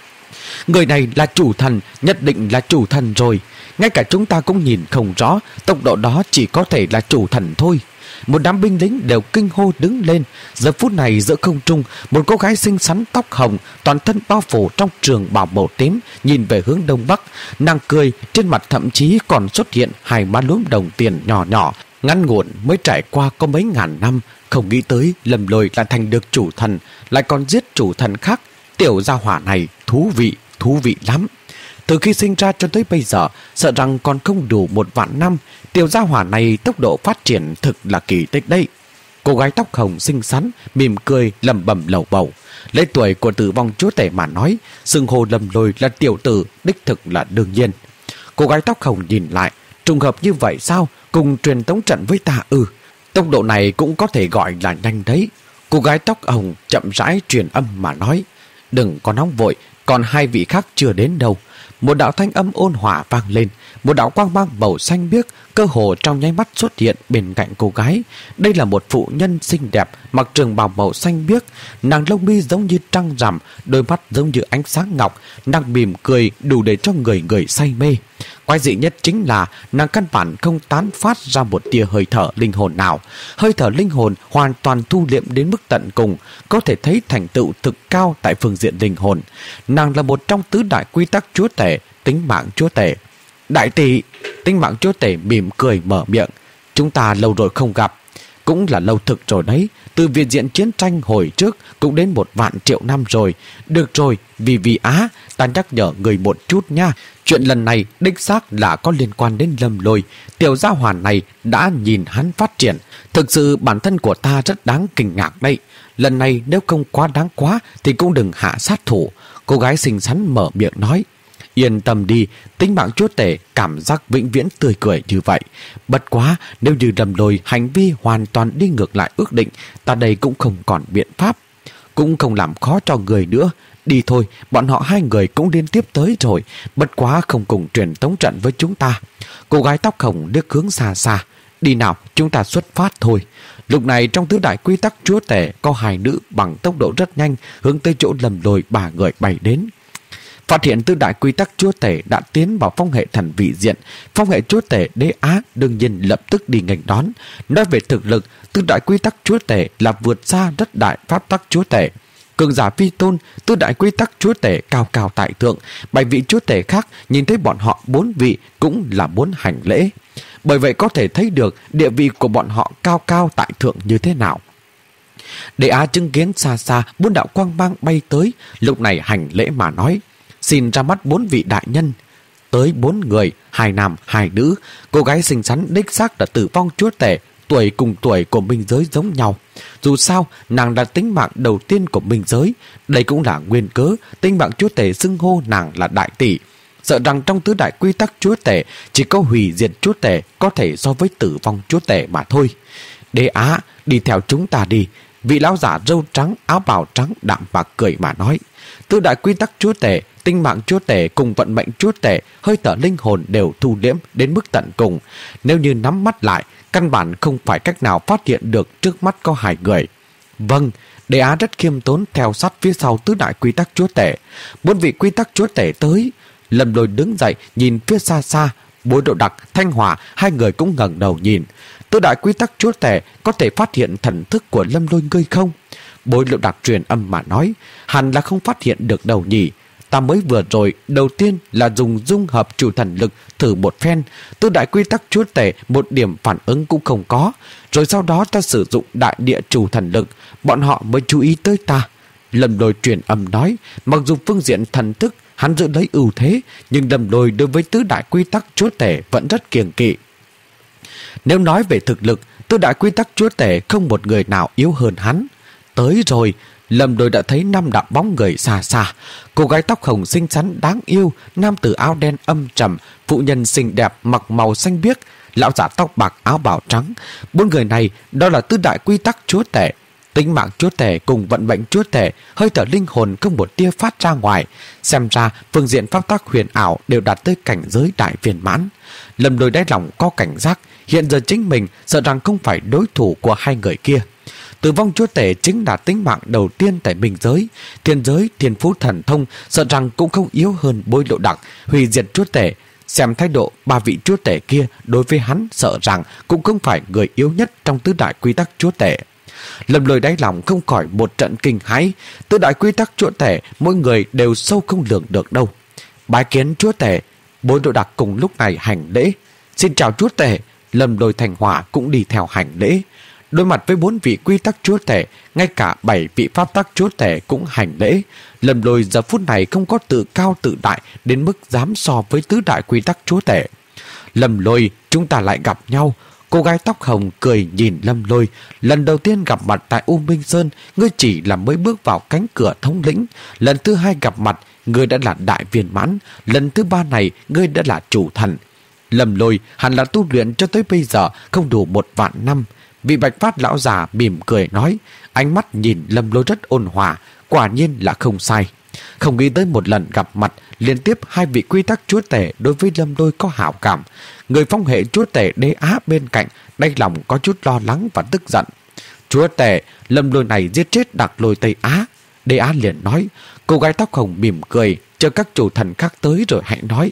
Người này là chủ thần, nhất định là chủ thần rồi. Ngay cả chúng ta cũng nhìn không rõ, tốc độ đó chỉ có thể là chủ thần thôi. Một đám binh lính đều kinh hô đứng lên. Giờ phút này giữa không trung, một cô gái xinh xắn tóc hồng, toàn thân bao phủ trong trường bào màu tím, nhìn về hướng đông bắc. Nàng cười, trên mặt thậm chí còn xuất hiện hai má lúm đồng tiền nhỏ nhỏ, ngắn ngủn mới trải qua có mấy ngàn năm. Không nghĩ tới Lâm Lôi lại thành được chủ thần, lại còn giết chủ thần khác. Tiểu gia hỏa này thú vị, thú vị lắm. Từ khi sinh ra cho tới bây giờ, sợ rằng còn không đủ một vạn năm. Tiểu gia hỏa này tốc độ phát triển thực là kỳ tích đấy. Cô gái tóc hồng xinh xắn, mỉm cười lẩm bẩm lầu bầu. Lấy tuổi của tử vong chúa tể mà nói, xưng hô Lâm Lôi là tiểu tử đích thực là đương nhiên. Cô gái tóc hồng nhìn lại, trùng hợp như vậy sao? Cùng truyền tống trận với ta ư? Tốc độ này cũng có thể gọi là nhanh đấy. Cô gái tóc hồng chậm rãi truyền âm mà nói. Đừng có nóng vội, còn hai vị khác chưa đến đâu. Một đạo thanh âm ôn hòa vang lên, một đạo quang mang màu xanh biếc cơ hồ trong nháy mắt xuất hiện bên cạnh cô gái. Đây là một phụ nhân xinh đẹp, mặc trường bào màu xanh biếc, nàng lông mi giống như trăng rằm, đôi mắt giống như ánh sáng ngọc, nàng mỉm cười đủ để cho người người say mê. Quái dị nhất chính là nàng căn bản không tán phát ra một tia hơi thở linh hồn nào. Hơi thở linh hồn hoàn toàn thu liệm đến mức tận cùng, có thể thấy thành tựu thực cao tại phương diện linh hồn. Nàng là một trong tứ đại quy tắc chúa tể, tính mạng chúa tể. Đại tỷ, tính mạng chúa tể mỉm cười mở miệng. Chúng ta lâu rồi không gặp. Cũng là lâu thực rồi đấy. Từ viện diện chiến tranh hồi trước cũng đến một vạn triệu năm rồi. Được rồi, vì vì Á, ta nhắc nhở người một chút nha. Chuyện lần này đích xác là có liên quan đến Lâm Lôi. Tiểu gia hoàn này đã nhìn hắn phát triển. Thực sự bản thân của ta rất đáng kinh ngạc đây. Lần này nếu không quá đáng quá thì cũng đừng hạ sát thủ. Cô gái xinh xắn mở miệng nói. Yên tâm đi, tính mạng chúa tể cảm giác vĩnh viễn tươi cười như vậy. Bất quá, nếu như Lâm Lôi hành vi hoàn toàn đi ngược lại ước định, ta đây cũng không còn biện pháp. Cũng không làm khó cho người nữa. Đi thôi, bọn họ hai người cũng liên tiếp tới rồi. Bất quá không cùng truyền tống trận với chúng ta. Cô gái tóc hồng đưa hướng xa xa. Đi nào, chúng ta xuất phát thôi. Lúc này trong tứ đại quy tắc chúa tể có hai nữ bằng tốc độ rất nhanh hướng tới chỗ Lâm Lôi ba người bay đến. Phát hiện tứ đại quy tắc chúa tể đã tiến vào phong hệ thần vị diện, phong hệ chúa tể Đế Á đương nhiên lập tức đi nghênh đón. Nói về thực lực, tứ đại quy tắc chúa tể là vượt xa rất đại pháp tắc chúa tể. Cường giả vi tôn, tứ đại quy tắc chúa tể cao cao tại thượng, bảy vị chúa tể khác nhìn thấy bọn họ bốn vị cũng là muốn hành lễ. Bởi vậy có thể thấy được địa vị của bọn họ cao cao tại thượng như thế nào. Đế Á chứng kiến xa xa bốn đạo quang mang bay tới, lúc này hành lễ mà nói. Xin ra mắt bốn vị đại nhân. Tới bốn người, hai nam, hai nữ. Cô gái xinh xắn đích xác là tử vong chúa tể, tuổi cùng tuổi của minh giới giống nhau. Dù sao, nàng là tính mạng đầu tiên của minh giới. Đây cũng là nguyên cớ tính mạng chúa tể xưng hô nàng là đại tỷ. Sợ rằng trong tứ đại quy tắc chúa tể chỉ có hủy diệt chúa tể có thể so với tử vong chúa tể mà thôi. Đế Á, đi theo chúng ta đi. Vị lão giả râu trắng, áo bào trắng đạm bạc cười mà nói. Tứ đại quy tắc chúa tể, tinh mạng chúa tể cùng vận mệnh chúa tể, hơi thở linh hồn đều thu liễm đến mức tận cùng. Nếu như nắm mắt lại, căn bản không phải cách nào phát hiện được trước mắt có hai người. Vâng, Đế Á rất khiêm tốn theo sát phía sau tứ đại quy tắc chúa tể. Bốn vị quy tắc chúa tể tới. Lâm Lôi đứng dậy nhìn phía xa xa. Bối Độ Đặc, Thanh Hỏa, hai người cũng ngẩng đầu nhìn. Tứ đại quy tắc chúa tể có thể phát hiện thần thức của Lâm Lôi ngươi không? Bối Độ Đặc truyền âm mà nói. Hẳn là không phát hiện được đâu nhỉ. Ta mới vừa rồi đầu tiên là dùng dung hợp chủ thần lực thử một phen. Tứ đại quy tắc chúa tể một điểm phản ứng cũng không có. Rồi sau đó ta sử dụng đại địa chủ thần lực, bọn họ mới chú ý tới ta. Lâm Lôi truyền âm nói. Mặc dù phương diện thần thức hắn giữ lấy ưu thế, nhưng Lâm Lôi đối với tứ đại quy tắc chúa tể vẫn rất kiêng kỵ. Nếu nói về thực lực, tứ đại quy tắc chúa tể không một người nào yếu hơn hắn. Tới rồi, Lâm Lôi đã thấy năm đạo bóng người xa xa. Cô gái tóc hồng xinh xắn đáng yêu, nam tử áo đen âm trầm, phụ nhân xinh đẹp mặc màu xanh biếc, lão giả tóc bạc áo bào trắng. Bốn người này đó là tứ đại quy tắc chúa tể. Tính mạng chúa tể cùng vận mệnh chúa tể, hơi thở linh hồn không một tia phát ra ngoài. Xem ra phương diện pháp tắc huyền ảo đều đạt tới cảnh giới đại viên mãn. Lâm Lôi đáy lòng có cảnh giác, hiện giờ chính mình sợ rằng không phải đối thủ của hai người kia. Tử vong chúa tể chính là tính mạng đầu tiên tại minh giới. Thiên giới, thiên phú thần thông sợ rằng cũng không yếu hơn Bối Độ Đặc, hủy diệt chúa tể. Xem thái độ ba vị chúa tể kia đối với hắn sợ rằng cũng không phải người yếu nhất trong tứ đại quy tắc chúa tể. Lâm Lôi đáy lòng không khỏi một trận kinh hãi. Tứ đại quy tắc chúa tể mỗi người đều sâu không lường được đâu. Bái kiến chúa tể. Bối Độ Đặc cùng lúc này hành lễ. Xin chào chúa tể. Lâm Lôi Thành Hỏa cũng đi theo hành lễ. Đối mặt với bốn vị quy tắc chúa tể, ngay cả bảy vị pháp tắc chúa tể cũng hành lễ. Lâm Lôi giờ phút này không có tự cao tự đại đến mức dám so với tứ đại quy tắc chúa tể. Lâm Lôi, chúng ta lại gặp nhau. Cô gái tóc hồng cười nhìn Lâm Lôi. Lần đầu tiên gặp mặt tại U Minh Sơn, ngươi chỉ là mới bước vào cánh cửa thống lĩnh. Lần thứ hai gặp mặt, ngươi đã là đại viên mãn. Lần thứ ba này, ngươi đã là chủ thần. Lâm Lôi hẳn là tu luyện cho tới bây giờ không đủ một vạn năm. Vị Bạch Phát lão già mỉm cười nói, ánh mắt nhìn Lâm Lôi rất ôn hòa, quả nhiên là không sai. Không nghĩ tới một lần gặp mặt, liên tiếp hai vị quy tắc chúa tể đối với Lâm Lôi có hảo cảm. Người phong hệ chúa tể Đế Á bên cạnh, đáy lòng có chút lo lắng và tức giận. Chúa tể, Lâm Lôi này giết chết Đặc Lôi Tây Á. Đế Á liền nói. Cô gái tóc hồng mỉm cười, chờ các chủ thần khác tới rồi hãy nói.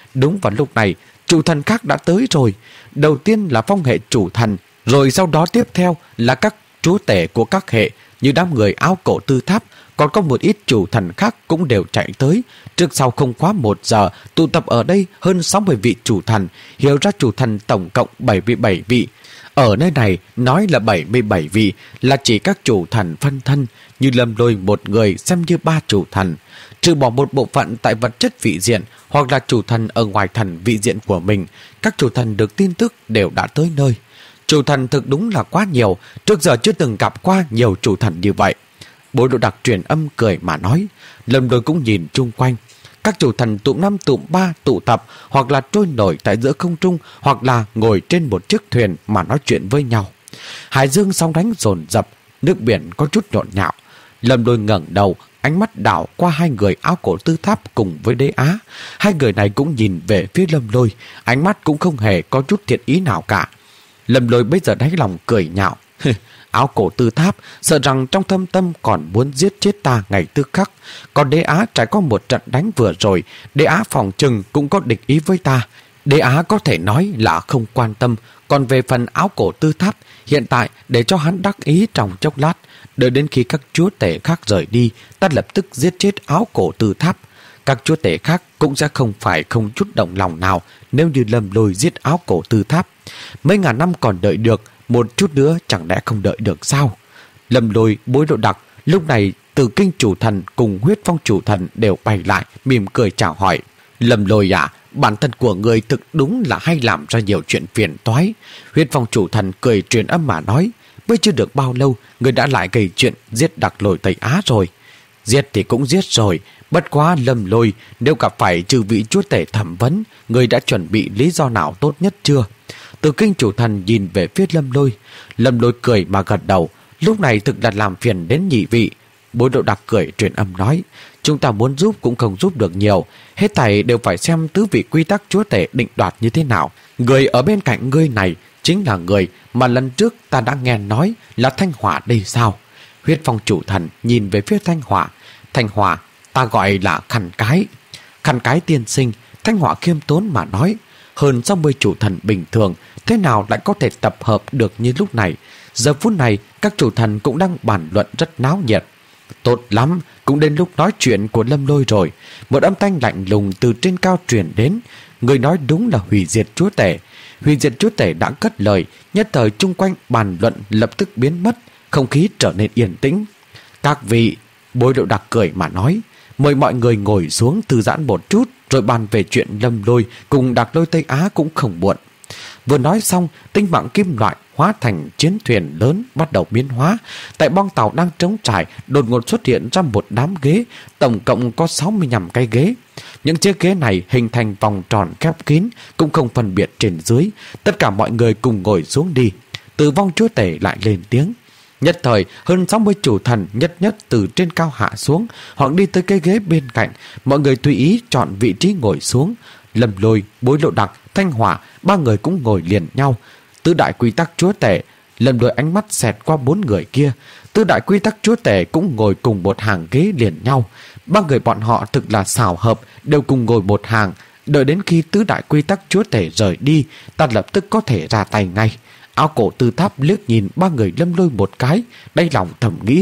Đúng vào lúc này, chủ thần khác đã tới rồi. Đầu tiên là phong hệ chủ thần, rồi sau đó tiếp theo là các chúa tể của các hệ như đám người áo cổ tư tháp, còn có một ít chủ thần khác cũng đều chạy tới. Trước sau không quá một giờ, tụ tập ở đây hơn sáu mươi vị chủ thần, hiểu ra chủ thần tổng cộng bảy mươi bảy vị. Ở nơi này nói là bảy mươi bảy vị là chỉ các chủ thần phân thân, như Lâm Lôi một người xem như ba chủ thần. Trừ bỏ một bộ phận tại vật chất vị diện hoặc là chủ thần ở ngoài thần vị diện của mình, các chủ thần được tin tức đều đã tới nơi. Chủ thần thực đúng là quá nhiều, trước giờ chưa từng gặp qua nhiều chủ thần như vậy. Bối Độ Đặc truyền âm cười mà nói. Lâm Lôi cũng nhìn chung quanh. Các chủ thần tụm năm tụm ba tụ tập, hoặc là trôi nổi tại giữa không trung, hoặc là ngồi trên một chiếc thuyền mà nói chuyện với nhau. Hải dương sóng đánh dồn dập, nước biển có chút nhộn nhạo. Lâm Lôi ngẩng đầu, ánh mắt đảo qua hai người áo cổ tư tháp cùng với Đế Á. Hai người này cũng nhìn về phía Lâm Lôi, ánh mắt cũng không hề có chút thiện ý nào cả. Lâm Lôi bây giờ đáy lòng cười nhạo. Áo cổ tư tháp sợ rằng trong thâm tâm còn muốn giết chết ta ngày tức khắc. Còn Đế Á trải qua một trận đánh vừa rồi, Đế Á phòng chừng cũng có địch ý với ta. Đế Á có thể nói là không quan tâm. Còn về phần áo cổ tư tháp, hiện tại để cho hắn đắc ý trong chốc lát, đợi đến khi các chúa tể khác rời đi, ta lập tức giết chết áo cổ tư tháp. Các chúa tể khác cũng sẽ không phải không chút động lòng nào nếu như Lâm Lôi giết áo cổ tư tháp. Mấy ngàn năm còn đợi được, một chút nữa chẳng lẽ không đợi được sao? Lâm Lôi, Bối Độ Đặc lúc này Từ Kinh chủ thần cùng Huyết Phong chủ thần đều bay lại, mỉm cười chào hỏi. Lâm Lôi à, bản thân của người thực đúng là hay làm ra nhiều chuyện phiền toái. Huyết Phong chủ thần cười truyền âm mà nói. Mới chưa được bao lâu, người đã lại gây chuyện giết Đặc Lôi Tây Á rồi. Giết thì cũng giết rồi, bất quá Lâm Lôi, nếu gặp phải trừ vị chúa tể thẩm vấn, người đã chuẩn bị lý do nào tốt nhất chưa? Từ Kinh chủ thần nhìn về phía Lâm Lôi. Lâm Lôi cười mà gật đầu. Lúc này thực là làm phiền đến nhị vị. Bối Độ Đặc cười truyền âm nói. Chúng ta muốn giúp cũng không giúp được nhiều. Hết thảy đều phải xem tứ vị quy tắc chúa tể định đoạt như thế nào. Người ở bên cạnh ngươi này chính là người mà lần trước ta đã nghe nói là Thanh Hỏa đây sao? Huyết Phong chủ thần nhìn về phía Thanh Hỏa. Thanh Hỏa ta gọi là Khăn Cái. Khăn Cái tiên sinh. Thanh Hỏa khiêm tốn mà nói. Hơn sáu mươi chủ thần bình thường, thế nào lại có thể tập hợp được như lúc này? Giờ phút này, các chủ thần cũng đang bàn luận rất náo nhiệt. Tốt lắm, cũng đến lúc nói chuyện của Lâm Lôi rồi. Một âm thanh lạnh lùng từ trên cao truyền đến. Người nói đúng là hủy diệt chúa tể. Hủy diệt chúa tể đã cất lời, nhất thời chung quanh bàn luận lập tức biến mất, không khí trở nên yên tĩnh. Các vị, Bối Độ Đặc cười mà nói, mời mọi người ngồi xuống thư giãn một chút, rồi bàn về chuyện Lâm Lôi cùng Đặc Lôi Tây Á cũng không muộn. Vừa nói xong, tinh mạng kim loại hóa thành chiến thuyền lớn bắt đầu biến hóa. Tại bong tàu đang trống trải, đột ngột xuất hiện ra một đám ghế, tổng cộng có sáu mươi lăm cái ghế. Những chiếc ghế này hình thành vòng tròn khép kín, cũng không phân biệt trên dưới. Tất cả mọi người cùng ngồi xuống đi. Từ vong chúa tể lại lên tiếng. Nhất thời, hơn sáu mươi chủ thần nhất nhất từ trên cao hạ xuống, hoặc đi tới cái ghế bên cạnh. Mọi người tùy ý chọn vị trí ngồi xuống. Lâm Lôi, Bối Độ Đặc, Thanh Hỏa, ba người cũng ngồi liền nhau. Tứ đại quy tắc chúa tể. Lâm Lôi ánh mắt xẹt qua bốn người kia. Tứ đại quy tắc chúa tể cũng ngồi cùng một hàng ghế liền nhau. Ba người bọn họ thực là xảo hợp, đều cùng ngồi một hàng. Đợi đến khi tứ đại quy tắc chúa tể rời đi, ta lập tức có thể ra tay ngay. Áo cổ tư tháp liếc nhìn ba người Lâm Lôi một cái, đáy lòng thầm nghĩ.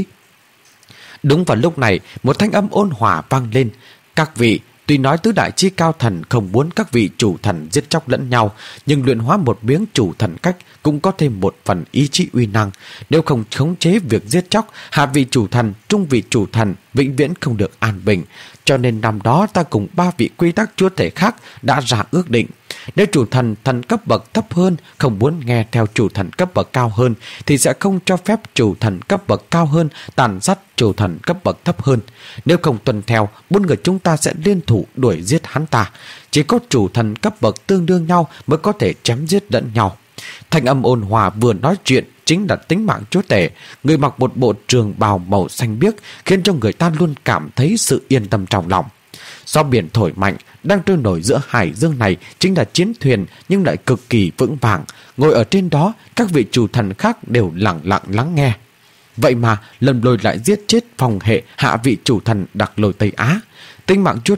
Đúng vào lúc này, một thanh âm ôn hòa vang lên. Các vị, tuy nói tứ đại chi cao thần không muốn các vị chủ thần giết chóc lẫn nhau, nhưng luyện hóa một miếng chủ thần cách cũng có thêm một phần ý chí uy năng. Nếu không khống chế việc giết chóc, hạ vị chủ thần, trung vị chủ thần vĩnh viễn không được an bình. Cho nên năm đó ta cùng ba vị quy tắc chúa tể khác đã ra ước định. Nếu chủ thần thần cấp bậc thấp hơn không muốn nghe theo chủ thần cấp bậc cao hơn, thì sẽ không cho phép chủ thần cấp bậc cao hơn tàn sát chủ thần cấp bậc thấp hơn. Nếu không tuân theo, bốn người chúng ta sẽ liên thủ đuổi giết hắn ta. Chỉ có chủ thần cấp bậc tương đương nhau mới có thể chém giết lẫn nhau. Thanh âm ôn hòa vừa nói chuyện chính là tính mạng chúa tể. Người mặc một bộ trường bào màu xanh biếc khiến cho người ta luôn cảm thấy sự yên tâm trong lòng. Do biển thổi mạnh, đang trôi nổi giữa hải dương này chính là chiến thuyền, nhưng lại cực kỳ vững vàng. Ngồi ở trên đó, các vị chủ thần khác đều lặng lặng lắng nghe. Vậy mà Lâm Lôi lại giết chết phòng hệ hạ vị chủ thần Đặc Lôi Tây Á. Tinh mạng chúa tể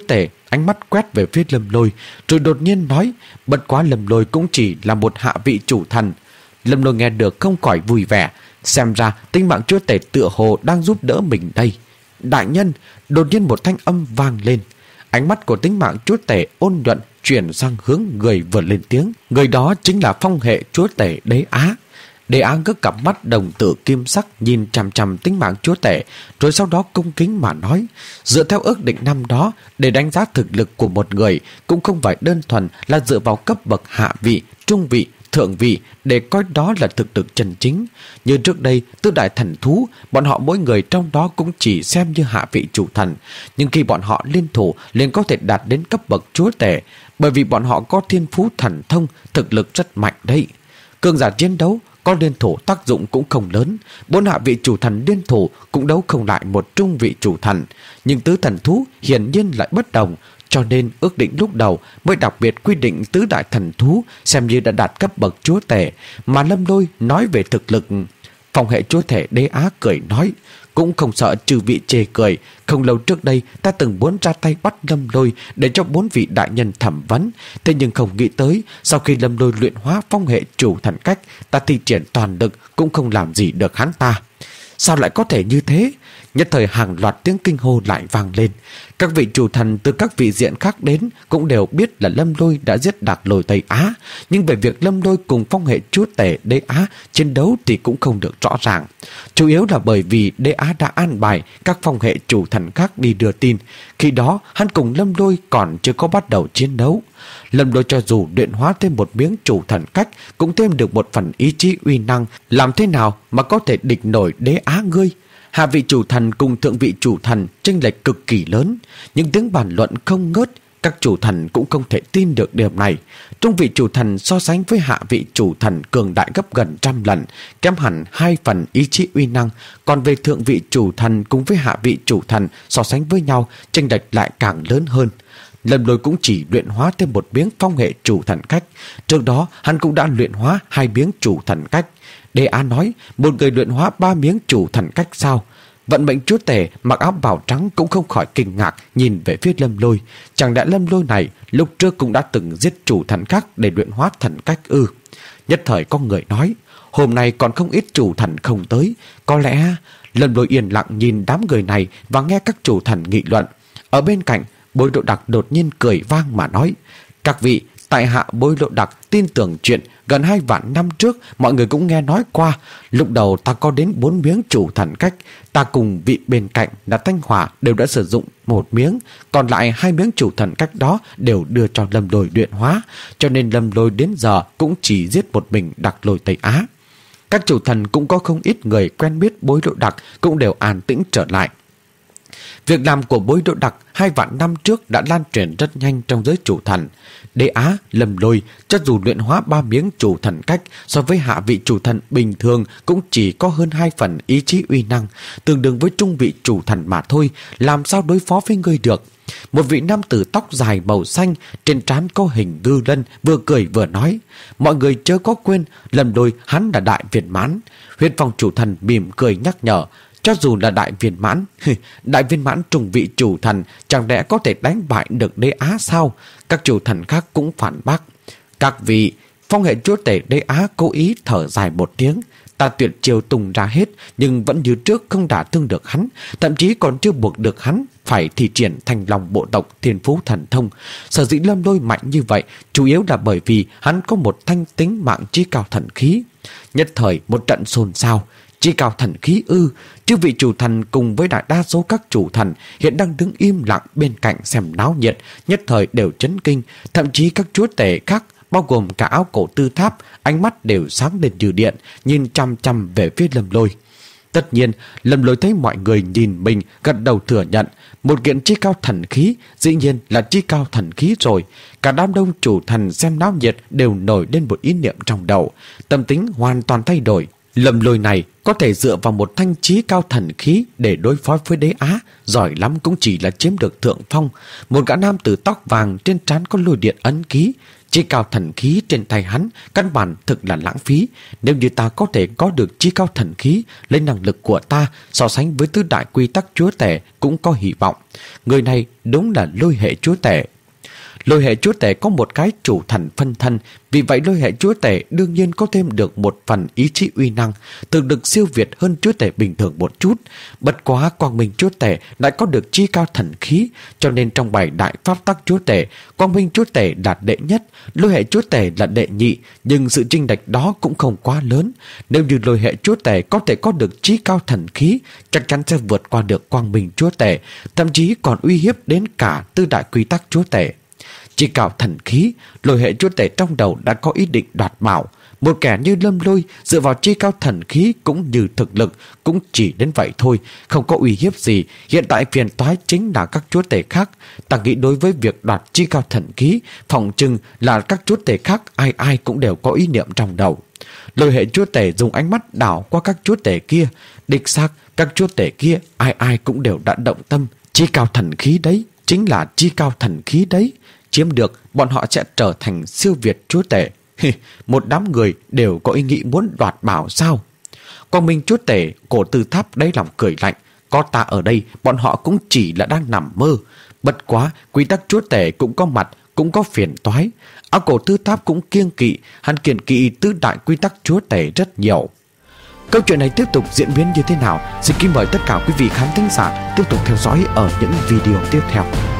ánh mắt quét về phía Lâm Lôi, rồi đột nhiên nói, bất quá Lâm Lôi cũng chỉ là một hạ vị chủ thần. Lâm Lôi nghe được không khỏi vui vẻ, xem ra tinh mạng chúa tể tựa hồ đang giúp đỡ mình đây. Đại nhân, đột nhiên một thanh âm vang lên. Ánh mắt của tinh mạng chúa tể ôn nhuận chuyển sang hướng người vừa lên tiếng. Người đó chính là phong hệ chúa tể Đế Á. Đế Á ngước cặp mắt đồng tử kim sắc nhìn chằm chằm tinh mạng chúa tể, rồi sau đó cung kính mà nói, dựa theo ước định năm đó, để đánh giá thực lực của một người cũng không phải đơn thuần là dựa vào cấp bậc hạ vị, trung vị, thượng vị để coi đó là thực lực chân chính. Như trước đây, tứ đại thần thú, bọn họ mỗi người trong đó cũng chỉ xem như hạ vị chủ thần, nhưng khi bọn họ liên thủ liền có thể đạt đến cấp bậc chúa tể, bởi vì bọn họ có thiên phú thần thông, thực lực rất mạnh đấy. Cường giả chiến đấu có liên thủ tác dụng cũng không lớn, bốn hạ vị chủ thần liên thủ cũng đấu không lại một trung vị chủ thần, nhưng tứ thần thú hiển nhiên lại bất đồng, cho nên ước định lúc đầu mới đặc biệt quy định tứ đại thần thú xem như đã đạt cấp bậc chúa tể. Mà Lâm Lôi nói về thực lực, phong hệ chúa tể Đế Á cười nói, cũng không sợ trừ vị chê cười. Không lâu trước đây ta từng muốn ra tay bắt Lâm Lôi để cho bốn vị đại nhân thẩm vấn, thế nhưng không nghĩ tới sau khi Lâm Lôi luyện hóa phong hệ chủ thần cách, ta thi triển toàn lực cũng không làm gì được hắn ta. Sao lại có thể như thế? Nhất thời hàng loạt tiếng kinh hô lại vang lên. Các vị chủ thần từ các vị diện khác đến cũng đều biết là Lâm Lôi đã giết Đạc Lôi Tây Á, nhưng về việc Lâm Lôi cùng phong hệ chúa tể Đế Á chiến đấu thì cũng không được rõ ràng. Chủ yếu là bởi vì Đế Á đã an bài các phong hệ chủ thần khác đi đưa tin. Khi đó hắn cùng Lâm Lôi còn chưa có bắt đầu chiến đấu. Lâm Lôi cho dù luyện hóa thêm một miếng chủ thần cách cũng thêm được một phần ý chí uy năng, làm thế nào mà có thể địch nổi Đế Á ngươi? Hạ vị chủ thần cùng thượng vị chủ thần chênh lệch cực kỳ lớn, những tiếng bàn luận không ngớt. Các chủ thần cũng không thể tin được điều này. Trung vị chủ thần so sánh với hạ vị chủ thần cường đại gấp gần trăm lần, kém hẳn hai phần ý chí uy năng. Còn về thượng vị chủ thần cùng với hạ vị chủ thần so sánh với nhau, chênh lệch lại càng lớn hơn. Lâm Lôi cũng chỉ luyện hóa thêm một miếng phong hệ chủ thần cách. Trước đó hắn cũng đã luyện hóa hai miếng chủ thần cách. Đế Á nói, một người luyện hóa ba miếng chủ thần cách sao? Vận mệnh chúa tể mặc áo bào trắng cũng không khỏi kinh ngạc nhìn về phía Lâm Lôi. Chẳng lẽ Lâm Lôi này lúc trước cũng đã từng giết chủ thần khác để luyện hóa thần cách ư? Nhất thời có người nói, hôm nay còn không ít chủ thần không tới, có lẽ... Lâm Lôi yên lặng nhìn đám người này và nghe các chủ thần nghị luận. Ở bên cạnh, Bối Lộ Đặc đột nhiên cười vang mà nói, các vị, tại hạ Bối Lộ Đặc tin tưởng chuyện gần hai vạn năm trước mọi người cũng nghe nói qua. Lúc đầu ta có đến bốn miếng chủ thần cách, ta cùng vị bên cạnh là Thanh Hỏa đều đã sử dụng một miếng, còn lại hai miếng chủ thần cách đó đều đưa cho Lâm Lôi luyện hóa, cho nên Lâm Lôi đến giờ cũng chỉ giết một mình Đạc Lôi Tây Á. Các chủ thần cũng có không ít người quen biết Bối Lộ Đặc cũng đều an tĩnh trở lại. Việc làm của Bối Lộ Đặc hai vạn năm trước đã lan truyền rất nhanh trong giới chủ thần. Đế Á, Lâm Lôi cho dù luyện hóa ba miếng chủ thần cách, so với hạ vị chủ thần bình thường cũng chỉ có hơn hai phần ý chí uy năng, tương đương với trung vị chủ thần mà thôi, làm sao đối phó với ngươi được? Một vị nam tử tóc dài màu xanh, trên trán có hình ngư lân, vừa cười vừa nói, mọi người chớ có quên, Lâm Lôi hắn là đại viên mãn. Huyết Phong chủ thần mỉm cười nhắc nhở, cho dù là đại viên mãn, đại viên mãn trung vị chủ thần chẳng lẽ có thể đánh bại được Đế Á sao? Các chủ thần khác cũng phản bác. Các vị, phong hệ chúa tể Đế Á cố ý thở dài một tiếng. Ta tuyệt chiêu tung ra hết, nhưng vẫn như trước không đả thương được hắn, thậm chí còn chưa buộc được hắn phải thi triển thành lòng bộ tộc thiên phú thần thông. Sở dĩ Lâm Lôi mạnh như vậy chủ yếu là bởi vì hắn có một thanh tính mạng chí cao thần khí. Nhất thời một trận xôn xao. Chí cao thần khí ư? Chứ vị chủ thần cùng với đại đa số các chủ thần hiện đang đứng im lặng bên cạnh xem náo nhiệt, nhất thời đều chấn kinh. Thậm chí các chúa tể khác, bao gồm cả áo cổ tư tháp, ánh mắt đều sáng lên như điện, nhìn chăm chăm về phía Lâm Lôi. Tất nhiên, Lâm Lôi thấy mọi người nhìn mình, gật đầu thừa nhận, một kiện chí cao thần khí dĩ nhiên là chí cao thần khí rồi. Cả đám đông chủ thần xem náo nhiệt đều nổi lên một ý niệm trong đầu, tâm tính hoàn toàn thay đổi. Lâm Lôi này có thể dựa vào một thanh chí cao thần khí để đối phó với Đế Á, giỏi lắm cũng chỉ là chiếm được thượng phong. Một gã nam tử tóc vàng trên trán có lôi điện ấn ký, Chi cao thần khí trên tay hắn căn bản thực là lãng phí. Nếu như ta có thể có được chi cao thần khí, lấy năng lực của ta so sánh với tứ đại quy tắc chúa tể cũng có hy vọng. Người này đúng là lôi hệ chúa tể. Lôi hệ chúa tể có một cái chủ thần phân thân, vì vậy lôi hệ chúa tể đương nhiên có thêm được một phần ý chí uy năng, thực lực siêu việt hơn chúa tể bình thường một chút. Bất quá quang minh chúa tể lại có được chi cao thần khí, cho nên trong bảy đại pháp tắc chúa tể, quang minh chúa tể là đệ nhất, lôi hệ chúa tể là đệ nhị, nhưng sự chênh lệch đó cũng không quá lớn. Nếu như lôi hệ chúa tể có thể có được chi cao thần khí, chắc chắn sẽ vượt qua được quang minh chúa tể, thậm chí còn uy hiếp đến cả tư đại quy tắc chúa tể. Chi cao thần khí, lôi hệ chúa tể trong đầu đã có ý định đoạt bảo. Một kẻ như Lâm Lôi dựa vào chi cao thần khí cũng như thực lực cũng chỉ đến vậy thôi, không có uy hiếp gì. Hiện tại phiền toái chính là các chúa tể khác. Ta nghĩ đối với việc đoạt chi cao thần khí, phòng chừng là các chúa tể khác ai ai cũng đều có ý niệm trong đầu. Lôi hệ chúa tể dùng ánh mắt đảo qua các chúa tể kia. Đích xác, các chúa tể kia ai ai cũng đều đã động tâm. Chi cao thần khí đấy, chính là chi cao thần khí đấy. Chiếm được, bọn họ sẽ trở thành siêu việt chúa tể. Một đám người đều có ý nghĩ muốn đoạt bảo sao? Quang minh chúa tể, Cổ Tư Tháp đáy lòng cười lạnh. Có ta ở đây, bọn họ cũng chỉ là đang nằm mơ. Bất quá, quy tắc chúa tể cũng có mặt, cũng có phiền toái. Áo Cổ Tư Tháp cũng kiêng kỵ, hắn kiêng kỵ tứ đại quy tắc chúa tể rất nhiều. Câu chuyện này tiếp tục diễn biến như thế nào? Xin kính mời tất cả quý vị khán thính giả tiếp tục theo dõi ở những video tiếp theo.